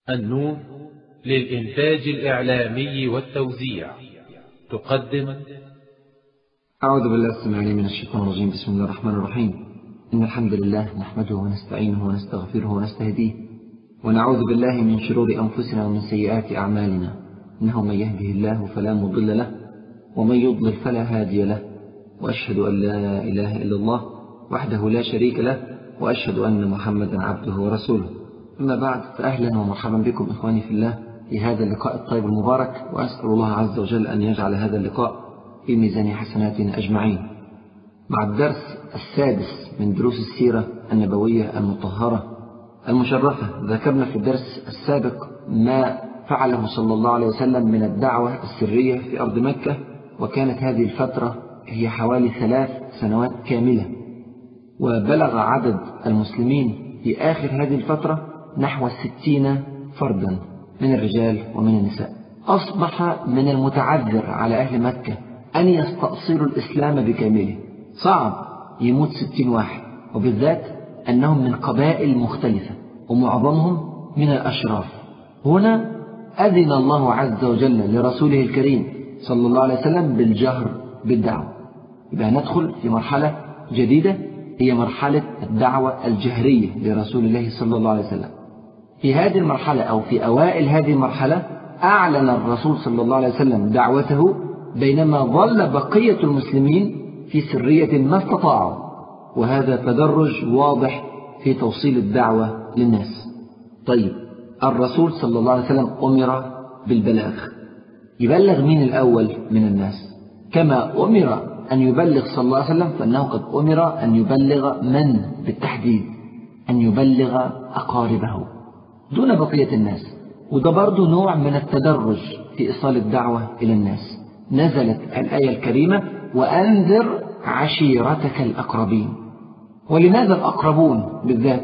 النور للإنتاج الإعلامي والتوزيع تقدم. أعوذ بالله السميع العليم من الشيطان الرجيم. بسم الله الرحمن الرحيم. إن الحمد لله نحمده ونستعينه ونستغفره ونستهديه ونعوذ بالله من شرور أنفسنا ومن سيئات أعمالنا. إنه من يهده الله فلا مضل له ومن يضلل فلا هادي له، وأشهد أن لا إله إلا الله وحده لا شريك له، وأشهد أن محمدا عبده ورسوله. أما بعد، فأهلا ومرحبا بكم إخواني في الله في هذا اللقاء الطيب المبارك، وأسأل الله عز وجل أن يجعل هذا اللقاء في ميزان حسناتنا أجمعين. مع الدرس السادس من دروس السيرة النبوية المطهرة المشرفة، ذكرنا في الدرس السابق ما فعله صلى الله عليه وسلم من الدعوة السرية في أرض مكة، وكانت هذه الفترة هي حوالي 3 سنوات كاملة، وبلغ عدد المسلمين في آخر هذه الفترة نحو 60 فردا من الرجال ومن النساء. أصبح من المتعذر على أهل مكة أن يستأصلوا الإسلام بكامله. صعب يموت 60 واحد، وبالذات أنهم من قبائل مختلفة ومعظمهم من الأشراف. هنا أذن الله عز وجل لرسوله الكريم صلى الله عليه وسلم بالجهر بالدعوة. يبقى ندخل في مرحلة جديدة، هي مرحلة الدعوة الجهرية لرسول الله صلى الله عليه وسلم. في هذه المرحلة أو في أوائل هذه المرحلة أعلن الرسول صلى الله عليه وسلم دعوته، بينما ظل بقية المسلمين في سرية ما استطاعوا، وهذا تدرج واضح في توصيل الدعوة للناس. طيب، الرسول صلى الله عليه وسلم أمر بالبلاغ. يبلغ مين الأول من الناس؟ كما أمر أن يبلغ صلى الله عليه وسلم، فإنه قد أمر أن يبلغ من بالتحديد؟ أن يبلغ أقاربه دون بقية الناس. وده برضو نوع من التدرج في إيصال الدعوة إلى الناس. نزلت الآية الكريمة: وأنذر عشيرتك الأقربين. ولماذا الأقربون بالذات؟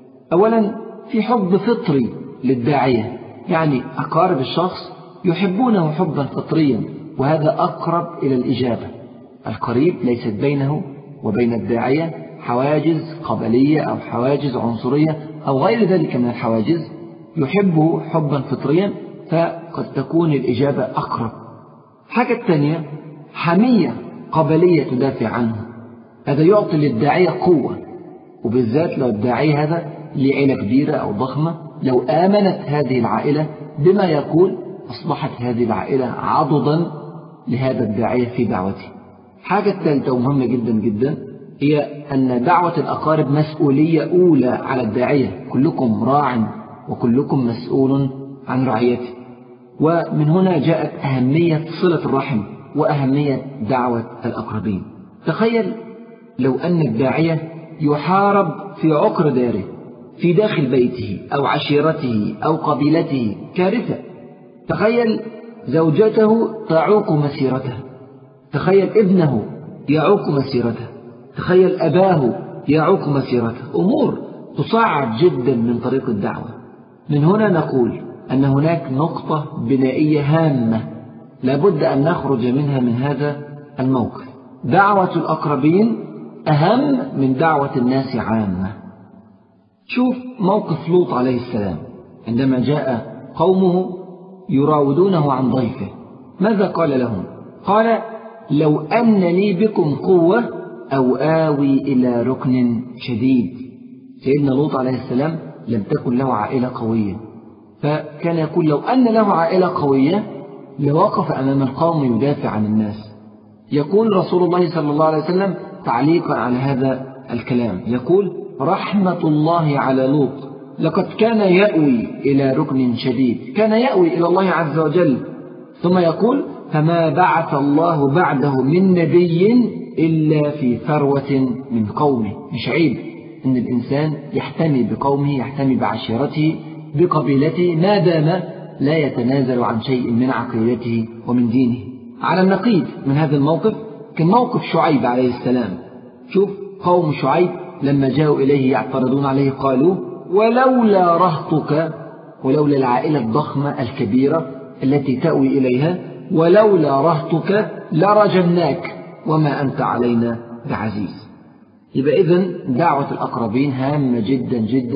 أولا، في حب فطري للداعية، يعني أقارب الشخص يحبونه حبا فطريا، وهذا أقرب إلى الإجابة. القريب ليست بينه وبين الداعية حواجز قبلية أو حواجز عنصرية أو غير ذلك من الحواجز، يحبه حبا فطريا، فقد تكون الإجابة أقرب. حاجة الثانية، حمية قبلية تدافع عنه. هذا يعطي للداعية قوة، وبالذات لو الداعية هذا لعائلة كبيرة أو ضخمة، لو آمنت هذه العائلة بما يقول أصبحت هذه العائلة عضدا لهذا الداعية في دعوته. حاجة الثالثة ومهمة جدا جدا هي أن دعوة الأقارب مسؤولية أولى على الداعية. كلكم راع وكلكم مسؤول عن رعيته. ومن هنا جاءت أهمية صلة الرحم وأهمية دعوة الأقربين. تخيل لو أن الداعية يحارب في عقر داره، في داخل بيته أو عشيرته أو قبيلته، كارثة. تخيل زوجته تعوق مسيرته، تخيل ابنه يعوق مسيرته، تخيل أباه يعوق مسيرته. أمور تصعب جدا من طريق الدعوة. من هنا نقول أن هناك نقطة بنائية هامة لابد أن نخرج منها من هذا الموقف. دعوة الأقربين أهم من دعوة الناس عامة. شوف موقف لوط عليه السلام عندما جاء قومه يراودونه عن ضيفه، ماذا قال لهم؟ قال: لو أن لي بكم قوة أو آوي إلى ركن شديد. سيدنا لوط عليه السلام لم تكن له عائلة قوية، فكان يقول لو أن له عائلة قوية لوقف أمام القوم يدافع عن الناس. يقول رسول الله صلى الله عليه وسلم تعليقا على هذا الكلام، يقول: رحمة الله على لوط، لقد كان يأوي إلى ركن شديد، كان يأوي إلى الله عز وجل. ثم يقول: فما بعث الله بعده من نبي إلا في ثروة من قومه. مش عيب أن الإنسان يحتمي بقومه، يحتمي بعشيرته، بقبيلته، ما دام لا يتنازل عن شيء من عقيدته ومن دينه. على النقيض من هذا الموقف كان موقف شعيب عليه السلام. شوف قوم شعيب لما جاءوا إليه يعترضون عليه قالوا: ولولا رهطك، ولولا العائلة الضخمة الكبيرة التي تأوي إليها، ولولا رهطك لرجمناك وما أنت علينا بعزيز. يبقى إذن دعوة الأقربين هامة جدا جدا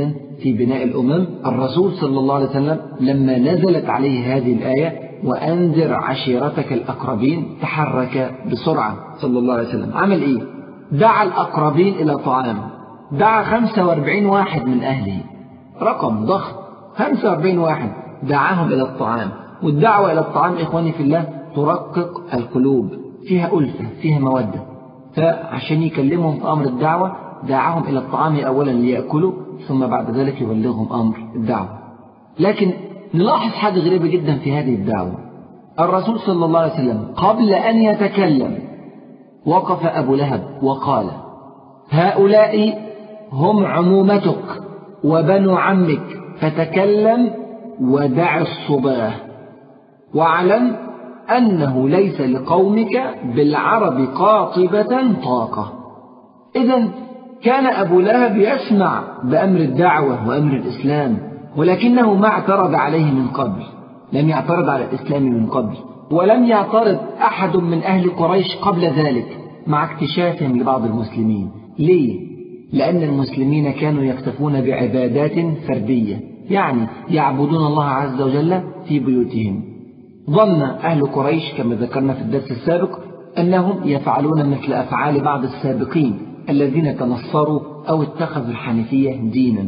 في بناء الأمم. الرسول صلى الله عليه وسلم لما نزلت عليه هذه الآية وأنذر عشيرتك الأقربين تحرك بسرعة صلى الله عليه وسلم. عمل إيه؟ دعا الأقربين إلى طعام، دعا 45 واحد من أهله، رقم ضخم، 45 واحد دعاهم إلى الطعام. والدعوة إلى الطعام إخواني في الله ترقق القلوب، فيها ألفة، فيها مودة. فعشان يكلمهم في أمر الدعوة دعاهم إلى الطعام أولا ليأكلوا، ثم بعد ذلك يبلغهم أمر الدعوة. لكن نلاحظ حاجة غريبة جدا في هذه الدعوة. الرسول صلى الله عليه وسلم قبل أن يتكلم وقف أبو لهب وقال: هؤلاء هم عمومتك وبنو عمك، فتكلم ودع الصباه، واعلم أنه ليس لقومك بالعرب قاطبة طاقة. إذن كان أبو لهب يسمع بأمر الدعوة وأمر الإسلام، ولكنه ما اعترض عليه من قبل، لم يعترض على الإسلام من قبل، ولم يعترض أحد من أهل قريش قبل ذلك مع اكتشافهم لبعض المسلمين. ليه؟ لأن المسلمين كانوا يكتفون بعبادات فردية، يعني يعبدون الله عز وجل في بيوتهم. ظن أهل قريش كما ذكرنا في الدرس السابق أنهم يفعلون مثل أفعال بعض السابقين الذين تنصروا أو اتخذوا الحنيفية دينا.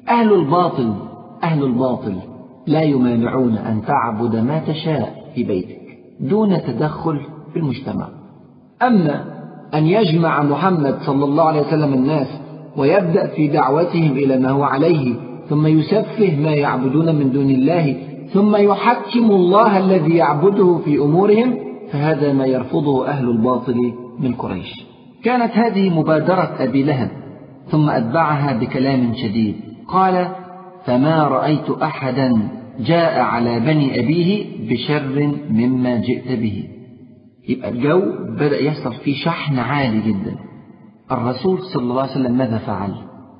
أهل الباطل لا يمانعون أن تعبد ما تشاء في بيتك دون تدخل في المجتمع. أما أن يجمع محمد صلى الله عليه وسلم الناس ويبدأ في دعوتهم إلى ما هو عليه، ثم يسفه ما يعبدون من دون الله، ثم يحكم الله الذي يعبده في أمورهم، فهذا ما يرفضه أهل الباطل من قريش. كانت هذه مبادرة أبي لهب، ثم أتبعها بكلام شديد، قال: فما رأيت أحدا جاء على بني أبيه بشر مما جئت به. يبقى الجو بدأ يحصل فيه شحن عالي جدا. الرسول صلى الله عليه وسلم ماذا فعل؟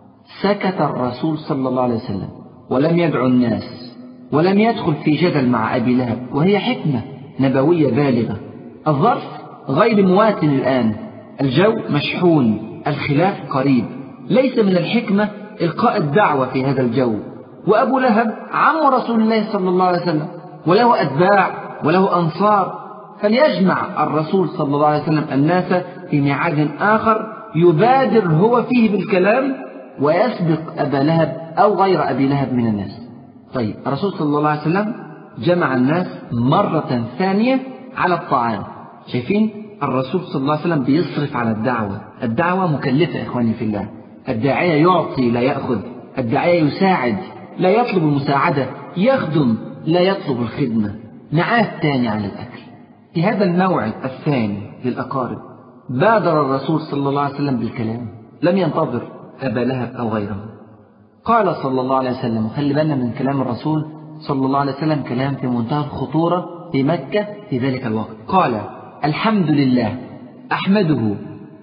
سكت الرسول صلى الله عليه وسلم ولم يدعو الناس، ولم يدخل في جدل مع أبي لهب، وهي حكمة نبوية بالغة. الظرف غير مواتن الآن، الجو مشحون، الخلاف قريب، ليس من الحكمة إلقاء الدعوة في هذا الجو. وأبو لهب عم رسول الله صلى الله عليه وسلم، وله أتباع وله أنصار، فليجمع الرسول صلى الله عليه وسلم الناس في ميعاد آخر يبادر هو فيه بالكلام ويسبق أبا لهب أو غير أبي لهب من الناس. طيب الرسول صلى الله عليه وسلم جمع الناس مرة ثانية على الطعام. شايفين الرسول صلى الله عليه وسلم بيصرف على الدعوة مكلفة إخواني في الله. الداعية يعطي لا يأخذ، الداعية يساعد لا يطلب المساعدة، يخدم لا يطلب الخدمة. نعاد تاني على الأكل. في هذا الموعد الثاني للأقارب بادر الرسول صلى الله عليه وسلم بالكلام، لم ينتظر أبا لهب أو غيره. قال صلى الله عليه وسلم، وخلي بالنا من كلام الرسول صلى الله عليه وسلم، كلام في منتهى الخطورة في مكة في ذلك الوقت. قال: الحمد لله أحمده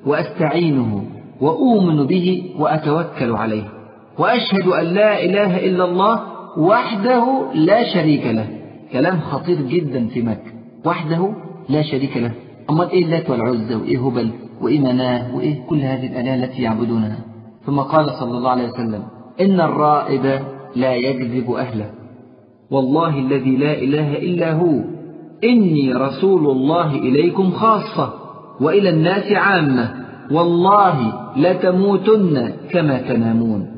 وأستعينه وأؤمن به وأتوكل عليه، وأشهد أن لا إله إلا الله وحده لا شريك له. كلام خطير جدا في مكة، وحده لا شريك له. أمال إيه اللات والعزى وإيه هبل وإيه مناه وإيه كل هذه الآلهة التي يعبدونها؟ ثم قال صلى الله عليه وسلم: إن الرائد لا يكذب أهله، والله الذي لا إله إلا هو، إني رسول الله إليكم خاصة وإلى الناس عامة، والله لتموتن كما تنامون،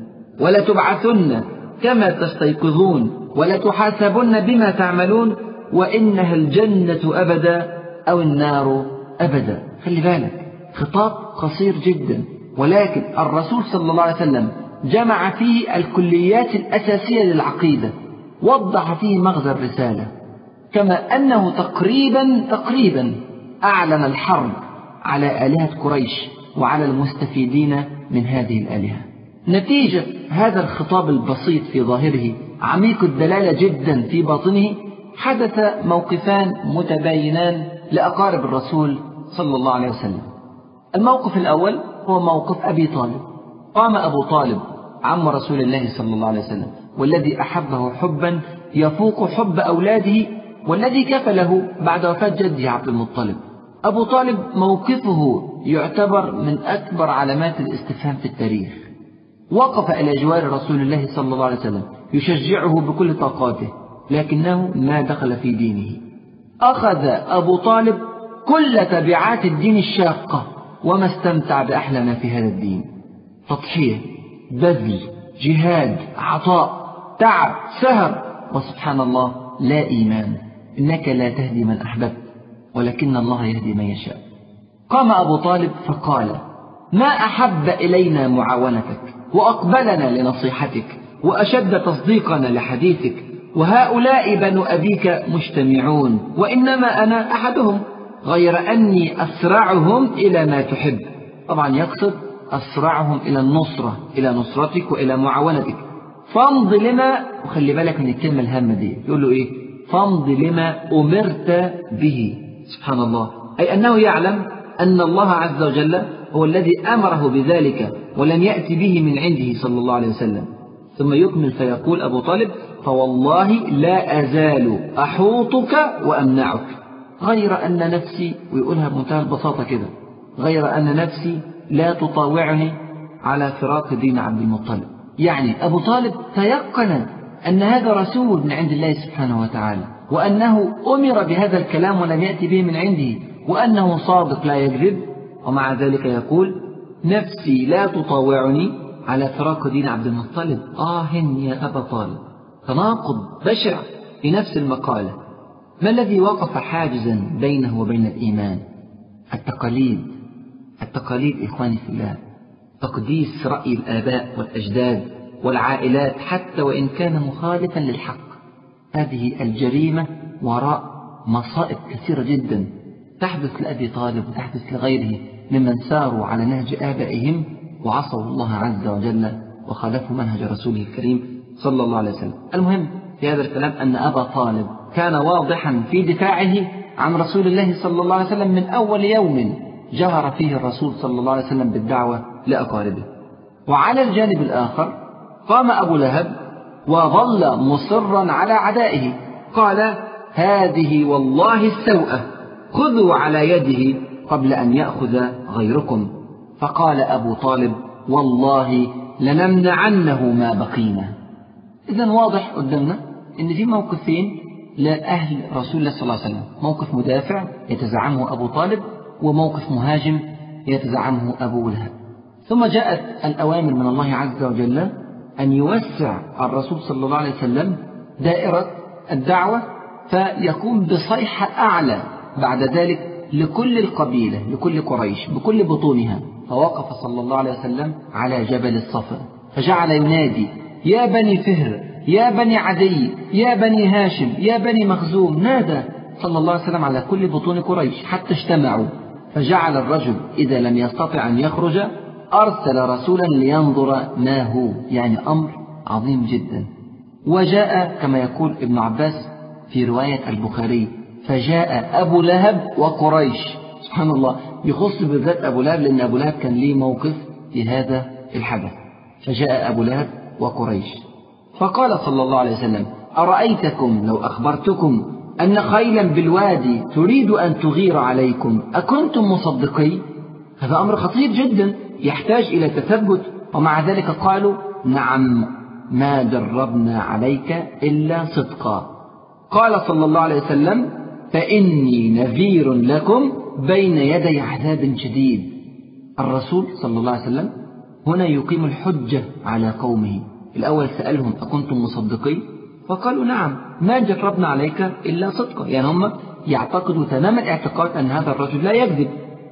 ولتبعثن كما تستيقظون، ولتحاسبن بما تعملون، وإنها الجنة أبدا أو النار أبدا. خلي بالك، خطاب قصير جدا، ولكن الرسول صلى الله عليه وسلم جمع فيه الكليات الأساسية للعقيدة، وضح فيه مغزى الرسالة، كما أنه تقريبا أعلن الحرب على آلهة قريش وعلى المستفيدين من هذه الآلهة. نتيجة هذا الخطاب البسيط في ظاهره عميق الدلالة جدا في باطنه، حدث موقفان متباينان لأقارب الرسول صلى الله عليه وسلم. الموقف الأول هو موقف أبي طالب. قام أبو طالب عم رسول الله صلى الله عليه وسلم، والذي أحبه حبا يفوق حب أولاده، والذي كفله بعد وفاة جده عبد المطلب. أبو طالب موقفه يعتبر من أكبر علامات الاستفهام في التاريخ. وقف إلى جوار رسول الله صلى الله عليه وسلم يشجعه بكل طاقاته، لكنه ما دخل في دينه. أخذ أبو طالب كل تبعات الدين الشاقة وما استمتع بأحلى ما في هذا الدين: تضحية، بذل، جهاد، عطاء، تعب، سهر، وسبحان الله لا إيمان. إنك لا تهدي من أحببت ولكن الله يهدي من يشاء. قام أبو طالب فقال: ما أحب إلينا معاونتك وأقبلنا لنصيحتك وأشد تصديقنا لحديثك، وهؤلاء بنو أبيك مجتمعون وإنما أنا أحدهم، غير أني أسرعهم إلى ما تحب. طبعا يقصد أسرعهم إلى النصرة، إلى نصرتك وإلى معاونتك. فامض لما، وخلي بالك من الكلمة الهامة دي، يقول له إيه؟ فامض لما أمرت به. سبحان الله، أي أنه يعلم أن الله عز وجل هو الذي أمره بذلك ولم يأتي به من عنده صلى الله عليه وسلم. ثم يكمل فيقول أبو طالب: فوالله لا أزال أحوطك وأمنعك، غير أن نفسي، ويقولها بمنتهى البساطة كده، غير أن نفسي لا تطاوعني على فراق دين عبد المطلب. يعني أبو طالب تيقن أن هذا رسول من عند الله سبحانه وتعالى، وأنه أمر بهذا الكلام ولم يأتي به من عنده، وأنه صادق لا يكذب، ومع ذلك يقول: نفسي لا تطاوعني على فراق دين عبد المطلب. يا أبا طالب، تناقض بشع في نفس المقالة. ما الذي وقف حاجزا بينه وبين الإيمان؟ التقاليد إخواني في الله، تقديس رأي الآباء والأجداد والعائلات حتى وإن كان مخالفا للحق. هذه الجريمة وراء مصائب كثيرة جدا تحدث لأبي طالب وتحدث لغيره ممن ساروا على نهج آبائهم وعصوا الله عز وجل وخالفوا منهج رسوله الكريم صلى الله عليه وسلم. المهم في هذا الكلام أن أبا طالب كان واضحا في دفاعه عن رسول الله صلى الله عليه وسلم من أول يوم جهر فيه الرسول صلى الله عليه وسلم بالدعوة لأقاربه. وعلى الجانب الآخر قام أبو لهب وظل مصرا على عدائه، قال: هذه والله السوءة، خذوا على يده قبل أن يأخذ غيركم. فقال أبو طالب: والله لنمنعنه ما بقينا. إذن واضح قدامنا أن في موقفين لأهل رسول الله صلى الله عليه وسلم: موقف مدافع يتزعمه أبو طالب، وموقف مهاجم يتزعمه أبو لهب. ثم جاءت الأوامر من الله عز وجل أن يوسع الرسول صلى الله عليه وسلم دائرة الدعوة، فيقوم بصيحة أعلى بعد ذلك لكل القبيلة، لكل قريش بكل بطونها. فوقف صلى الله عليه وسلم على جبل الصفا فجعل ينادي: يا بني فهر، يا بني عدي، يا بني هاشم، يا بني مخزوم. نادى صلى الله عليه وسلم على كل بطون قريش حتى اجتمعوا. فجعل الرجل إذا لم يستطع أن يخرج أرسل رسولا لينظر ما هو، يعني أمر عظيم جدا. وجاء كما يقول ابن عباس في رواية البخاري: فجاء أبو لهب وقريش. سبحان الله، يخص بالذات أبو لهب لأن أبو لهب كان ليه موقف في هذا الحدث. فجاء أبو لهب وقريش فقال صلى الله عليه وسلم: أرأيتكم لو أخبرتكم أن خيلا بالوادي تريد أن تغير عليكم أكنتم مصدقي؟ هذا أمر خطير جدا يحتاج إلى تثبت. ومع ذلك قالوا: نعم، ما جربنا عليك إلا صدقا. قال صلى الله عليه وسلم: فإني نذير لكم بين يدي عذاب شديد. الرسول صلى الله عليه وسلم هنا يقيم الحجة على قومه. الأول سألهم: أكنتم مصدقي؟ فقالوا: نعم، ما جربنا عليك إلا صدقا. يعني هم يعتقدوا تمام الاعتقاد أن هذا الرجل لا يكذب.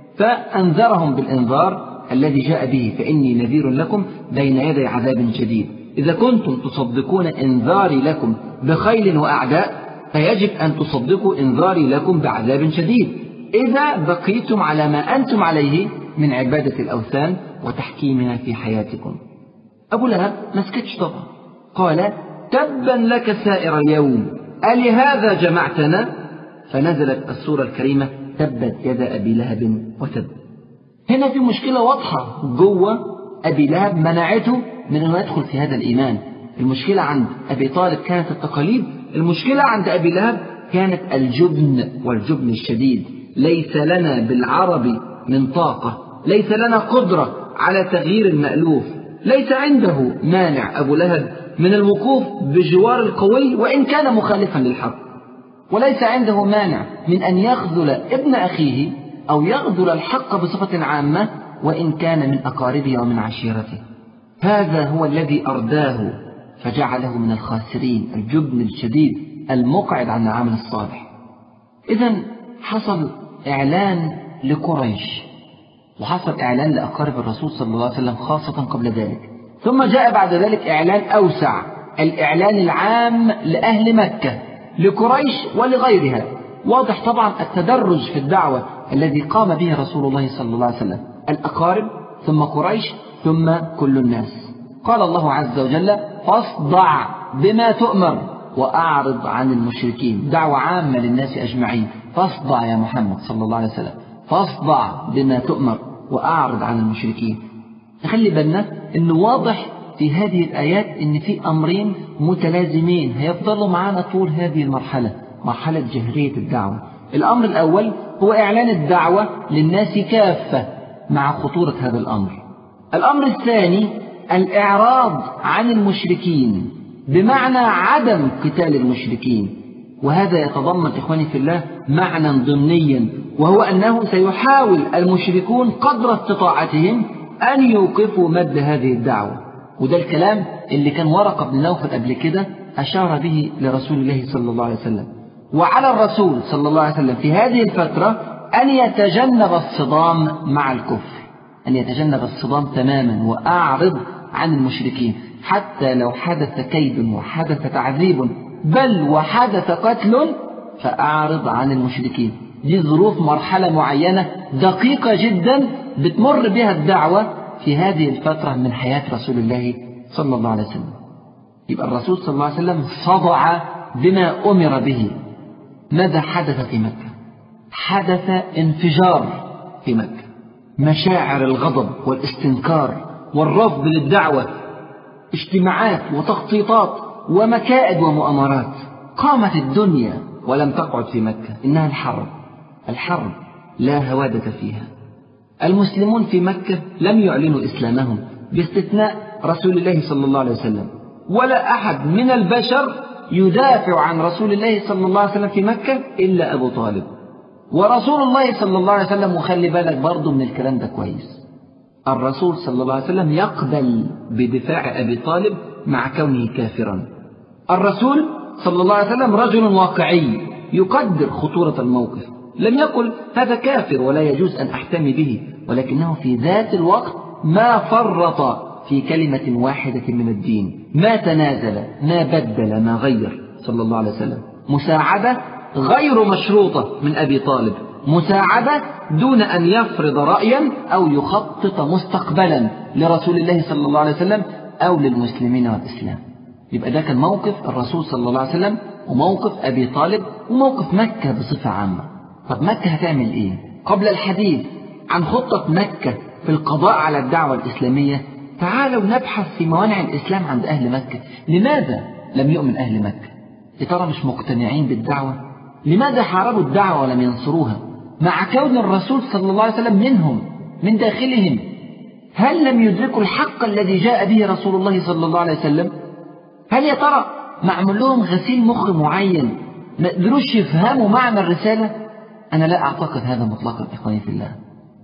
فأنذرهم بالإنذار الذي جاء به: فإني نذير لكم بين يدي عذاب شديد. إذا كنتم تصدقون إنذاري لكم بخيل وأعداء فيجب أن تصدقوا إنذاري لكم بعذاب شديد إذا بقيتم على ما أنتم عليه من عبادة الأوثان وتحكيمها في حياتكم. أبو لهب ما سكتش طبعا، قال: تبا لك سائر اليوم، ألهذا جمعتنا؟ فنزلت السورة الكريمة: تبت يد أبي لهب وتب. هنا في مشكلة واضحة جوه أبي لهب منعته من أن يدخل في هذا الإيمان. المشكلة عند أبي طالب كانت التقاليد، المشكلة عند أبي لهب كانت الجبن والجبن الشديد. ليس لنا بالعرب من طاقة، ليس لنا قدرة على تغيير المألوف، ليس عنده مانع أبو لهب من الوقوف بجوار القوي وإن كان مخالفا للحق، وليس عنده مانع من أن يخذل ابن أخيه أو يخذل الحق بصفة عامة وإن كان من أقاربه ومن عشيرته. هذا هو الذي أرداه فجعله من الخاسرين، الجبن الشديد المقعد عن العمل الصالح. إذن حصل إعلان لقريش، وحصل إعلان لأقارب الرسول صلى الله عليه وسلم خاصة قبل ذلك، ثم جاء بعد ذلك إعلان أوسع، الإعلان العام لأهل مكة، لقريش ولغيرها. واضح طبعا التدرج في الدعوة الذي قام به رسول الله صلى الله عليه وسلم، الأقارب ثم قريش ثم كل الناس. قال الله عز وجل: فاصدع بما تؤمر وأعرض عن المشركين. دعوة عامة للناس أجمعين، فاصدع يا محمد صلى الله عليه وسلم، فاصدع بما تؤمر وأعرض عن المشركين. نخلي بالنا أنه واضح في هذه الآيات أن في أمرين متلازمين هيفضلوا معنا طول هذه المرحلة، مرحلة جهرية الدعوة. الأمر الأول هو إعلان الدعوة للناس كافة مع خطورة هذا الأمر. الأمر الثاني الإعراض عن المشركين، بمعنى عدم قتال المشركين. وهذا يتضمن إخواني في الله معنى ضمنيا، وهو أنه سيحاول المشركون قدر استطاعتهم أن يوقفوا مد هذه الدعوة. وده الكلام اللي كان ورقة بن نوفل قبل كده أشار به لرسول الله صلى الله عليه وسلم. وعلى الرسول صلى الله عليه وسلم في هذه الفترة أن يتجنب الصدام مع الكفر، أن يتجنب الصدام تماما وأعرض عن المشركين، حتى لو حدث كيد وحدث تعذيب بل وحدث قتل فأعرض عن المشركين. دي ظروف مرحلة معينة دقيقة جدا بتمر بها الدعوة في هذه الفترة من حياة رسول الله صلى الله عليه وسلم. يبقى الرسول صلى الله عليه وسلم صدع بما أمر به. ماذا حدث في مكة؟ حدث انفجار في مكة، مشاعر الغضب والاستنكار والرفض للدعوة، اجتماعات وتخطيطات ومكائد ومؤامرات. قامت الدنيا ولم تقعد في مكة، إنها الحرب لا هوادة فيها. المسلمون في مكة لم يعلنوا إسلامهم باستثناء رسول الله صلى الله عليه وسلم، ولا أحد من البشر يدافع عن رسول الله صلى الله عليه وسلم في مكة إلا أبو طالب. ورسول الله صلى الله عليه وسلم، وخلي بالك برضه من الكلام ده كويس، الرسول صلى الله عليه وسلم يقبل بدفاع أبي طالب مع كونه كافرا. الرسول صلى الله عليه وسلم رجل واقعي يقدر خطورة الموقف، لم يقل هذا كافر ولا يجوز أن أحتمي به، ولكنه في ذات الوقت ما فرط في كلمة واحدة من الدين، ما تنازل، ما بدل، ما غير صلى الله عليه وسلم. مساعدة غير مشروطة من أبي طالب، مساعدة دون أن يفرض رأيا أو يخطط مستقبلا لرسول الله صلى الله عليه وسلم أو للمسلمين والإسلام. يبقى ده كان موقف الرسول صلى الله عليه وسلم، وموقف أبي طالب، وموقف مكة بصفة عامة. طب مكة هتعمل إيه؟ قبل الحديث عن خطة مكة في القضاء على الدعوة الإسلامية، تعالوا نبحث في موانع الإسلام عند أهل مكة. لماذا لم يؤمن أهل مكة؟ يا ترى مش مقتنعين بالدعوة؟ لماذا حاربوا الدعوة ولم ينصروها مع كون الرسول صلى الله عليه وسلم منهم من داخلهم؟ هل لم يدركوا الحق الذي جاء به رسول الله صلى الله عليه وسلم؟ هل يا ترى معمول لهم غسيل مخ معين ما قدروش يفهموا معنى الرسالة؟ أنا لا أعتقد هذا مطلقا إخواني في الله.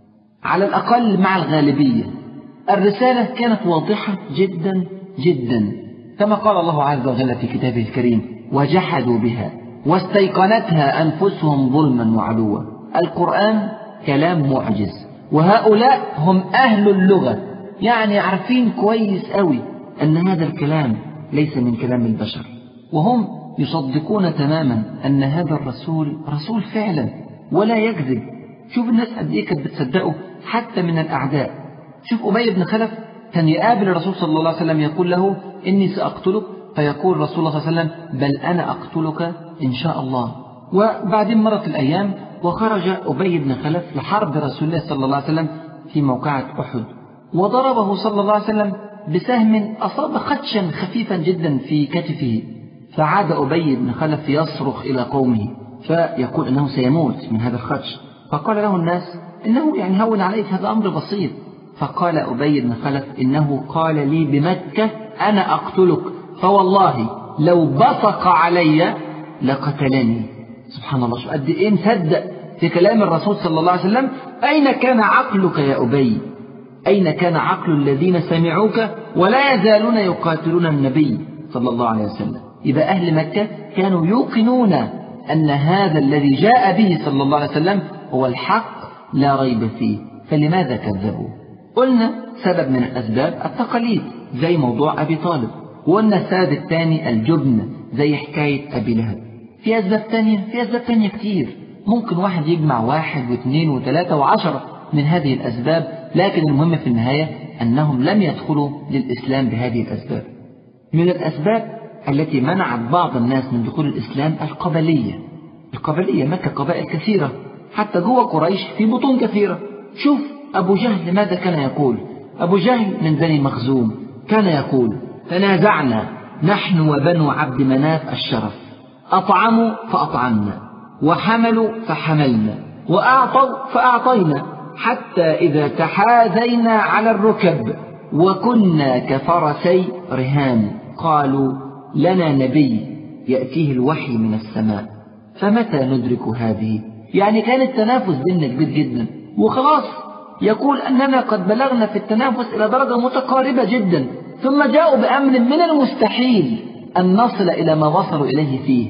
على الأقل مع الغالبية الرسالة كانت واضحة جدا جدا، كما قال الله عز وجل في كتابه الكريم: وجحدوا بها واستيقنتها أنفسهم ظلما وعلوا. القرآن كلام معجز، وهؤلاء هم أهل اللغة، يعني عارفين كويس قوي أن هذا الكلام ليس من كلام البشر، وهم يصدقون تماما أن هذا الرسول رسول فعلا ولا يكذب. شوف الناس قد إيه كانت بتصدقه حتى من الأعداء. شوف أبي بن خلف كان يقابل الرسول صلى الله عليه وسلم يقول له: إني سأقتلك، فيقول رسول الله صلى الله عليه وسلم: بل أنا أقتلك إن شاء الله. وبعدين مرت الأيام وخرج أبي بن خلف لحرب رسول الله صلى الله عليه وسلم في موقعة أحد، وضربه صلى الله عليه وسلم بسهم أصاب خدشا خفيفا جدا في كتفه، فعاد أبي بن خلف يصرخ إلى قومه فيقول أنه سيموت من هذا الخدش. فقال له الناس: إنه يعني هون عليك، هذا أمر بسيط، فقال أبي بن خلف إنه قال لي بمكة أنا أقتلك، فوالله لو بصق علي لقتلني. سبحان الله، شو قد إيه مصدق في كلام الرسول صلى الله عليه وسلم. أين كان عقلك يا أبي؟ أين كان عقل الذين سمعوك ولا يزالون يقاتلون النبي صلى الله عليه وسلم؟ إذا أهل مكة كانوا يوقنون أن هذا الذي جاء به صلى الله عليه وسلم هو الحق لا ريب فيه، فلماذا كذبوا؟ قلنا سبب من الأسباب التقاليد زي موضوع أبي طالب، وقلنا السبب الثاني الجبن زي حكاية أبي لهب. في أسباب تانية كتير، ممكن واحد يجمع 1 و2 و3 و10 من هذه الأسباب، لكن المهم في النهاية أنهم لم يدخلوا للإسلام بهذه الأسباب. من الأسباب التي منعت بعض الناس من دخول الإسلام القبلية. مكة قبائل كثيرة، حتى جوه قريش في بطون كثيرة. شوف أبو جهل ماذا كان يقول؟ أبو جهل من بني مخزوم كان يقول: تنازعنا نحن وبنو عبد مناف الشرف، أطعموا فأطعمنا، وحملوا فحملنا، وأعطوا فأعطينا، حتى إذا تحاذينا على الركب وكنا كفرسي رهان قالوا لنا نبي يأتيه الوحي من السماء، فمتى ندرك هذه؟ يعني كان التنافس بيننا كبير جدا، وخلاص يقول أننا قد بلغنا في التنافس إلى درجة متقاربة جدا، ثم جاءوا بأمر من المستحيل أن نصل إلى ما وصلوا إليه فيه،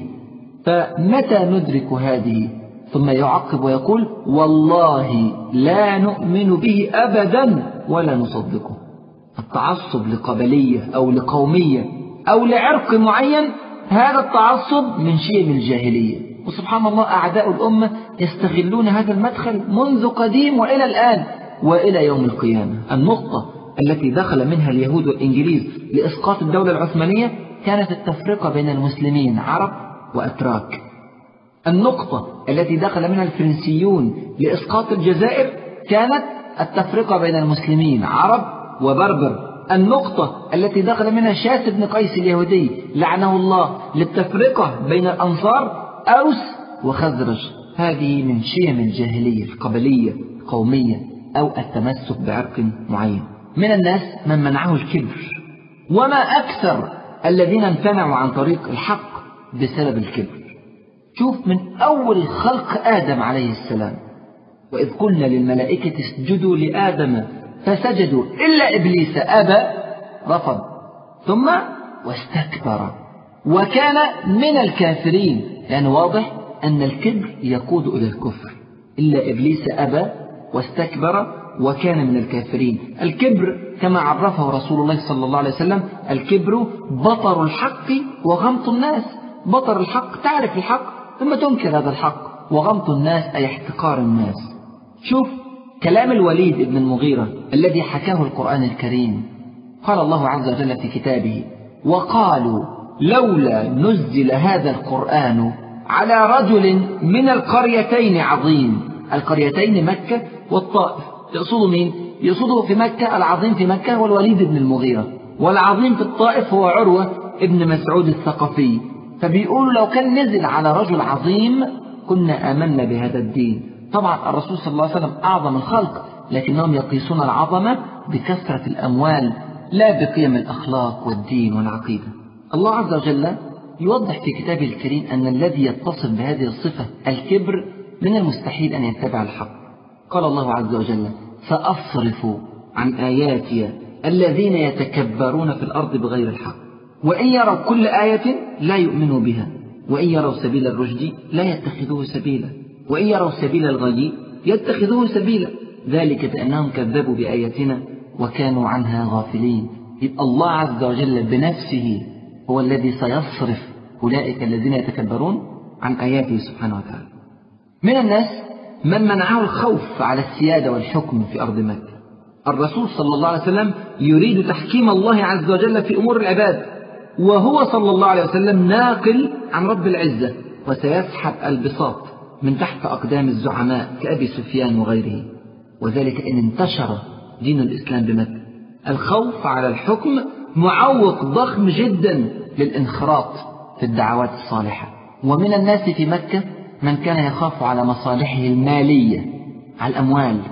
فمتى ندرك هذه؟ ثم يعقب ويقول: والله لا نؤمن به أبدا ولا نصدقه. التعصب لقبلية أو لقومية أو لعرق معين، هذا التعصب من شيم الجاهلية، وسبحان الله أعداء الأمة يستغلون هذا المدخل منذ قديم وإلى الآن وإلى يوم القيامة. النقطة التي دخل منها اليهود والإنجليز لإسقاط الدولة العثمانية كانت التفرقة بين المسلمين عرب وأتراك. النقطة التي دخل منها الفرنسيون لإسقاط الجزائر كانت التفرقة بين المسلمين عرب وبربر. النقطة التي دخل منها شاس بن قيس اليهودي لعنه الله للتفرقة بين الأنصار أوس وخزرج. هذه من شيم الجاهلية القبلية القومية أو التمسك بعرق معين. من الناس من منعه الكبر، وما أكثر الذين امتنعوا عن طريق الحق بسبب الكبر. شوف من أول خلق آدم عليه السلام: وإذ قلنا للملائكة اسجدوا لآدم فسجدوا إلا إبليس أبى رفض ثم واستكبر وكان من الكافرين. يعني واضح أن الكبر يقود إلى الكفر. إلا إبليس أبى واستكبر وكان من الكافرين. الكبر كما عرفه رسول الله صلى الله عليه وسلم: الكبر بطر الحق وغمط الناس. بطر الحق، تعرف الحق ثم تنكر هذا الحق، وغمط الناس أي احتقار الناس. شوف كلام الوليد بن المغيرة الذي حكاه القرآن الكريم. قال الله عز وجل في كتابه: وقالوا لولا نزل هذا القرآن على رجل من القريتين عظيم. القريتين مكة والطائف. يقصد مين؟ يقصده في مكة العظيم في مكة هو الوليد بن المغيرة، والعظيم في الطائف هو عروة ابن مسعود الثقفي. فبيقولوا لو كان نزل على رجل عظيم كنا آمنا بهذا الدين. طبعا الرسول صلى الله عليه وسلم أعظم الخلق، لكنهم يقيسون العظمة بكثرة الأموال لا بقيم الأخلاق والدين والعقيدة. الله عز وجل يوضح في كتابه الكريم أن الذي يتصف بهذه الصفة الكبر من المستحيل أن يتبع الحق. قال الله عز وجل: سأصرف عن آياتي الذين يتكبرون في الأرض بغير الحق وإن يروا كل آية لا يؤمنوا بها وإن يروا سبيل الرشد لا يتخذوه سبيلا وإن يروا سبيل الغي يتخذوه سبيلا ذلك بأنهم كذبوا بآياتنا وكانوا عنها غافلين. يبقى الله عز وجل بنفسه هو الذي سيصرف أولئك الذين يتكبرون عن آياته سبحانه وتعالى. من الناس من منعه الخوف على السيادة والحكم في أرض مكة. الرسول صلى الله عليه وسلم يريد تحكيم الله عز وجل في أمور العباد، وهو صلى الله عليه وسلم ناقل عن رب العزة، وسيسحب البساط من تحت أقدام الزعماء كأبي سفيان وغيره، وذلك إن انتشر دين الإسلام بمكة. الخوف على الحكم معوق ضخم جدا للانخراط في الدعوات الصالحة. ومن الناس في مكة من كان يخاف على مصالحه المالية، على الأموال،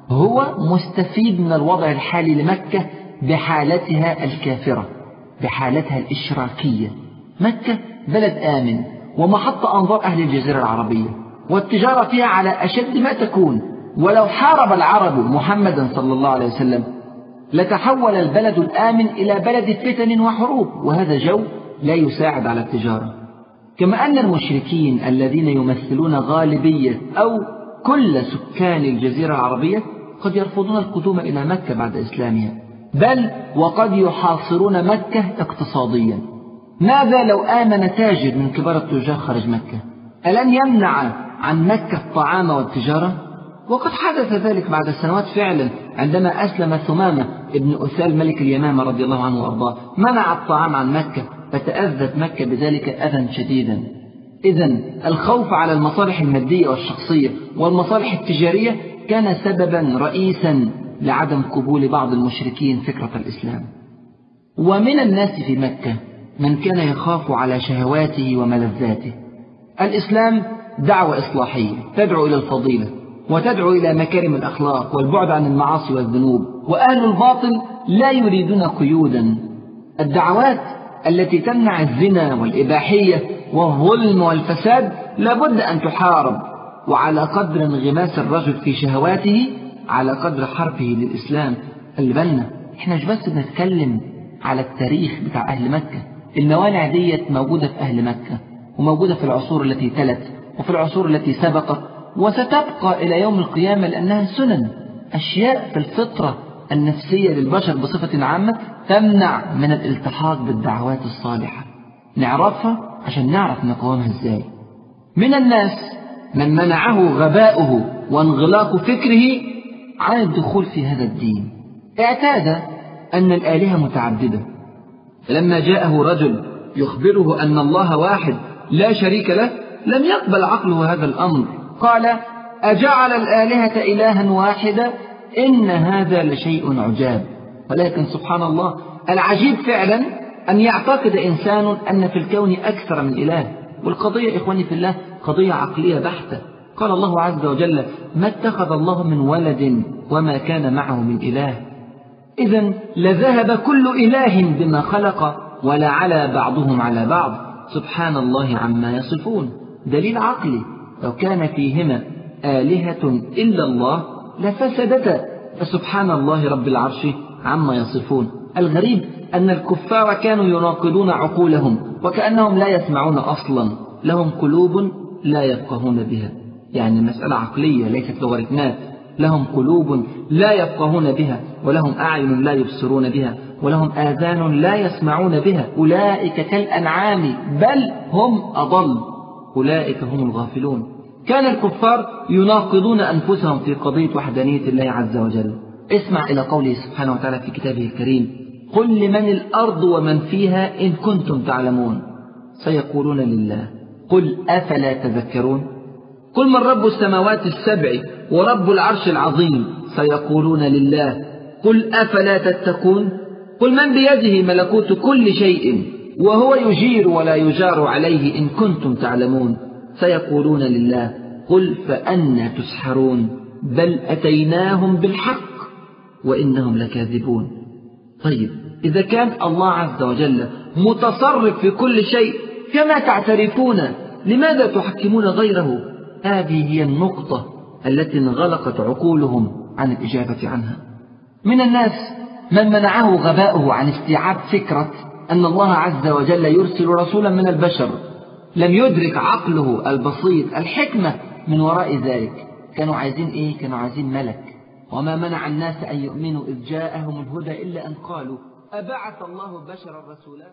هو مستفيد من الوضع الحالي لمكة بحالتها الكافرة، بحالتها الإشراكية. مكة بلد آمن ومحط أنظار أهل الجزيرة العربية، والتجارة فيها على أشد ما تكون، ولو حارب العرب محمدا صلى الله عليه وسلم لتحول البلد الآمن إلى بلد فتن وحروب، وهذا جو لا يساعد على التجارة. كما أن المشركين الذين يمثلون غالبية أو كل سكان الجزيرة العربية قد يرفضون القدوم إلى مكة بعد إسلامها، بل وقد يحاصرون مكة اقتصاديا. ماذا لو آمن تاجر من كبار التجار خارج مكة؟ ألن يمنع عن مكة الطعام والتجارة؟ وقد حدث ذلك بعد سنوات فعلا، عندما أسلم ثمامة ابن أثال ملك اليمامة رضي الله عنه وأرضاه منع الطعام عن مكة، فتأذت مكة بذلك أذى شديدا. إذن الخوف على المصالح المادية والشخصية والمصالح التجارية كان سببا رئيسا لعدم قبول بعض المشركين فكرة الإسلام. ومن الناس في مكة من كان يخاف على شهواته وملذاته. الإسلام دعوة إصلاحية تدعو إلى الفضيلة وتدعو إلى مكارم الأخلاق والبعد عن المعاصي والذنوب، وأهل الباطل لا يريدون قيودا. الدعوات التي تمنع الزنا والإباحية والظلم والفساد لابد أن تحارب، وعلى قدر انغماس الرجل في شهواته على قدر حربه للإسلام. اللي بالنا احنا مش بس بنتكلم على التاريخ بتاع أهل مكة، الموانع ديت موجودة في أهل مكة وموجودة في العصور التي تلت وفي العصور التي سبقت وستبقى إلى يوم القيامة، لأنها سنن، أشياء في الفطرة النفسية للبشر بصفة عامة تمنع من الالتحاق بالدعوات الصالحة. نعرفها عشان نعرف نقاومها ازاي. من الناس من منعه غباؤه وانغلاق فكره عن الدخول في هذا الدين. اعتاد أن الآلهة متعددة، فلما جاءه رجل يخبره أن الله واحد لا شريك له لم يقبل عقله هذا الأمر، قال: أجعل الآلهة إلها واحدا إن هذا لشيء عجاب. ولكن سبحان الله، العجيب فعلا أن يعتقد إنسان أن في الكون أكثر من إله. والقضية إخواني في الله قضية عقلية بحتة. قال الله عز وجل: ما اتخذ الله من ولد وما كان معه من إله. إذن لذهب كل إله بما خلق ولا على بعضهم على بعض، سبحان الله عما يصفون. دليل عقلي، لو كان فيهما آلهة إلا الله لفسدتا، فسبحان الله رب العرش عما يصفون. الغريب أن الكفار كانوا يناقضون عقولهم وكأنهم لا يسمعون أصلا، لهم قلوب لا يفقهون بها، يعني مسألة عقلية ليست لوغاريتمات. لهم قلوب لا يفقهون بها، ولهم أعين لا يبصرون بها، ولهم آذان لا يسمعون بها، أولئك كالأنعام بل هم أضل، أولئك هم الغافلون. كان الكفار يناقضون أنفسهم في قضية وحدانية الله عز وجل. اسمع إلى قوله سبحانه وتعالى في كتابه الكريم: قل لمن الأرض ومن فيها إن كنتم تعلمون سيقولون لله قل أفلا تذكرون. قل من رب السماوات السبع ورب العرش العظيم سيقولون لله قل أفلا تتقون. قل من بيده ملكوت كل شيء وهو يجير ولا يجار عليه إن كنتم تعلمون سيقولون لله قل فأنى تسحرون بل أتيناهم بالحق وإنهم لكاذبون. طيب، إذا كان الله عز وجل متصرف في كل شيء كما تعترفون، لماذا تحكمون غيره؟ هذه هي النقطة التي انغلقت عقولهم عن الإجابة عنها. من الناس من منعه غباؤه عن استيعاب فكرة أن الله عز وجل يرسل رسولا من البشر، لم يدرك عقله البسيط الحكمة من وراء ذلك. كانوا عايزين إيه؟ كانوا عايزين ملك. وما منع الناس أن يؤمنوا إذ جاءهم الهدى إلا أن قالوا أبعث الله بشرا رسولا.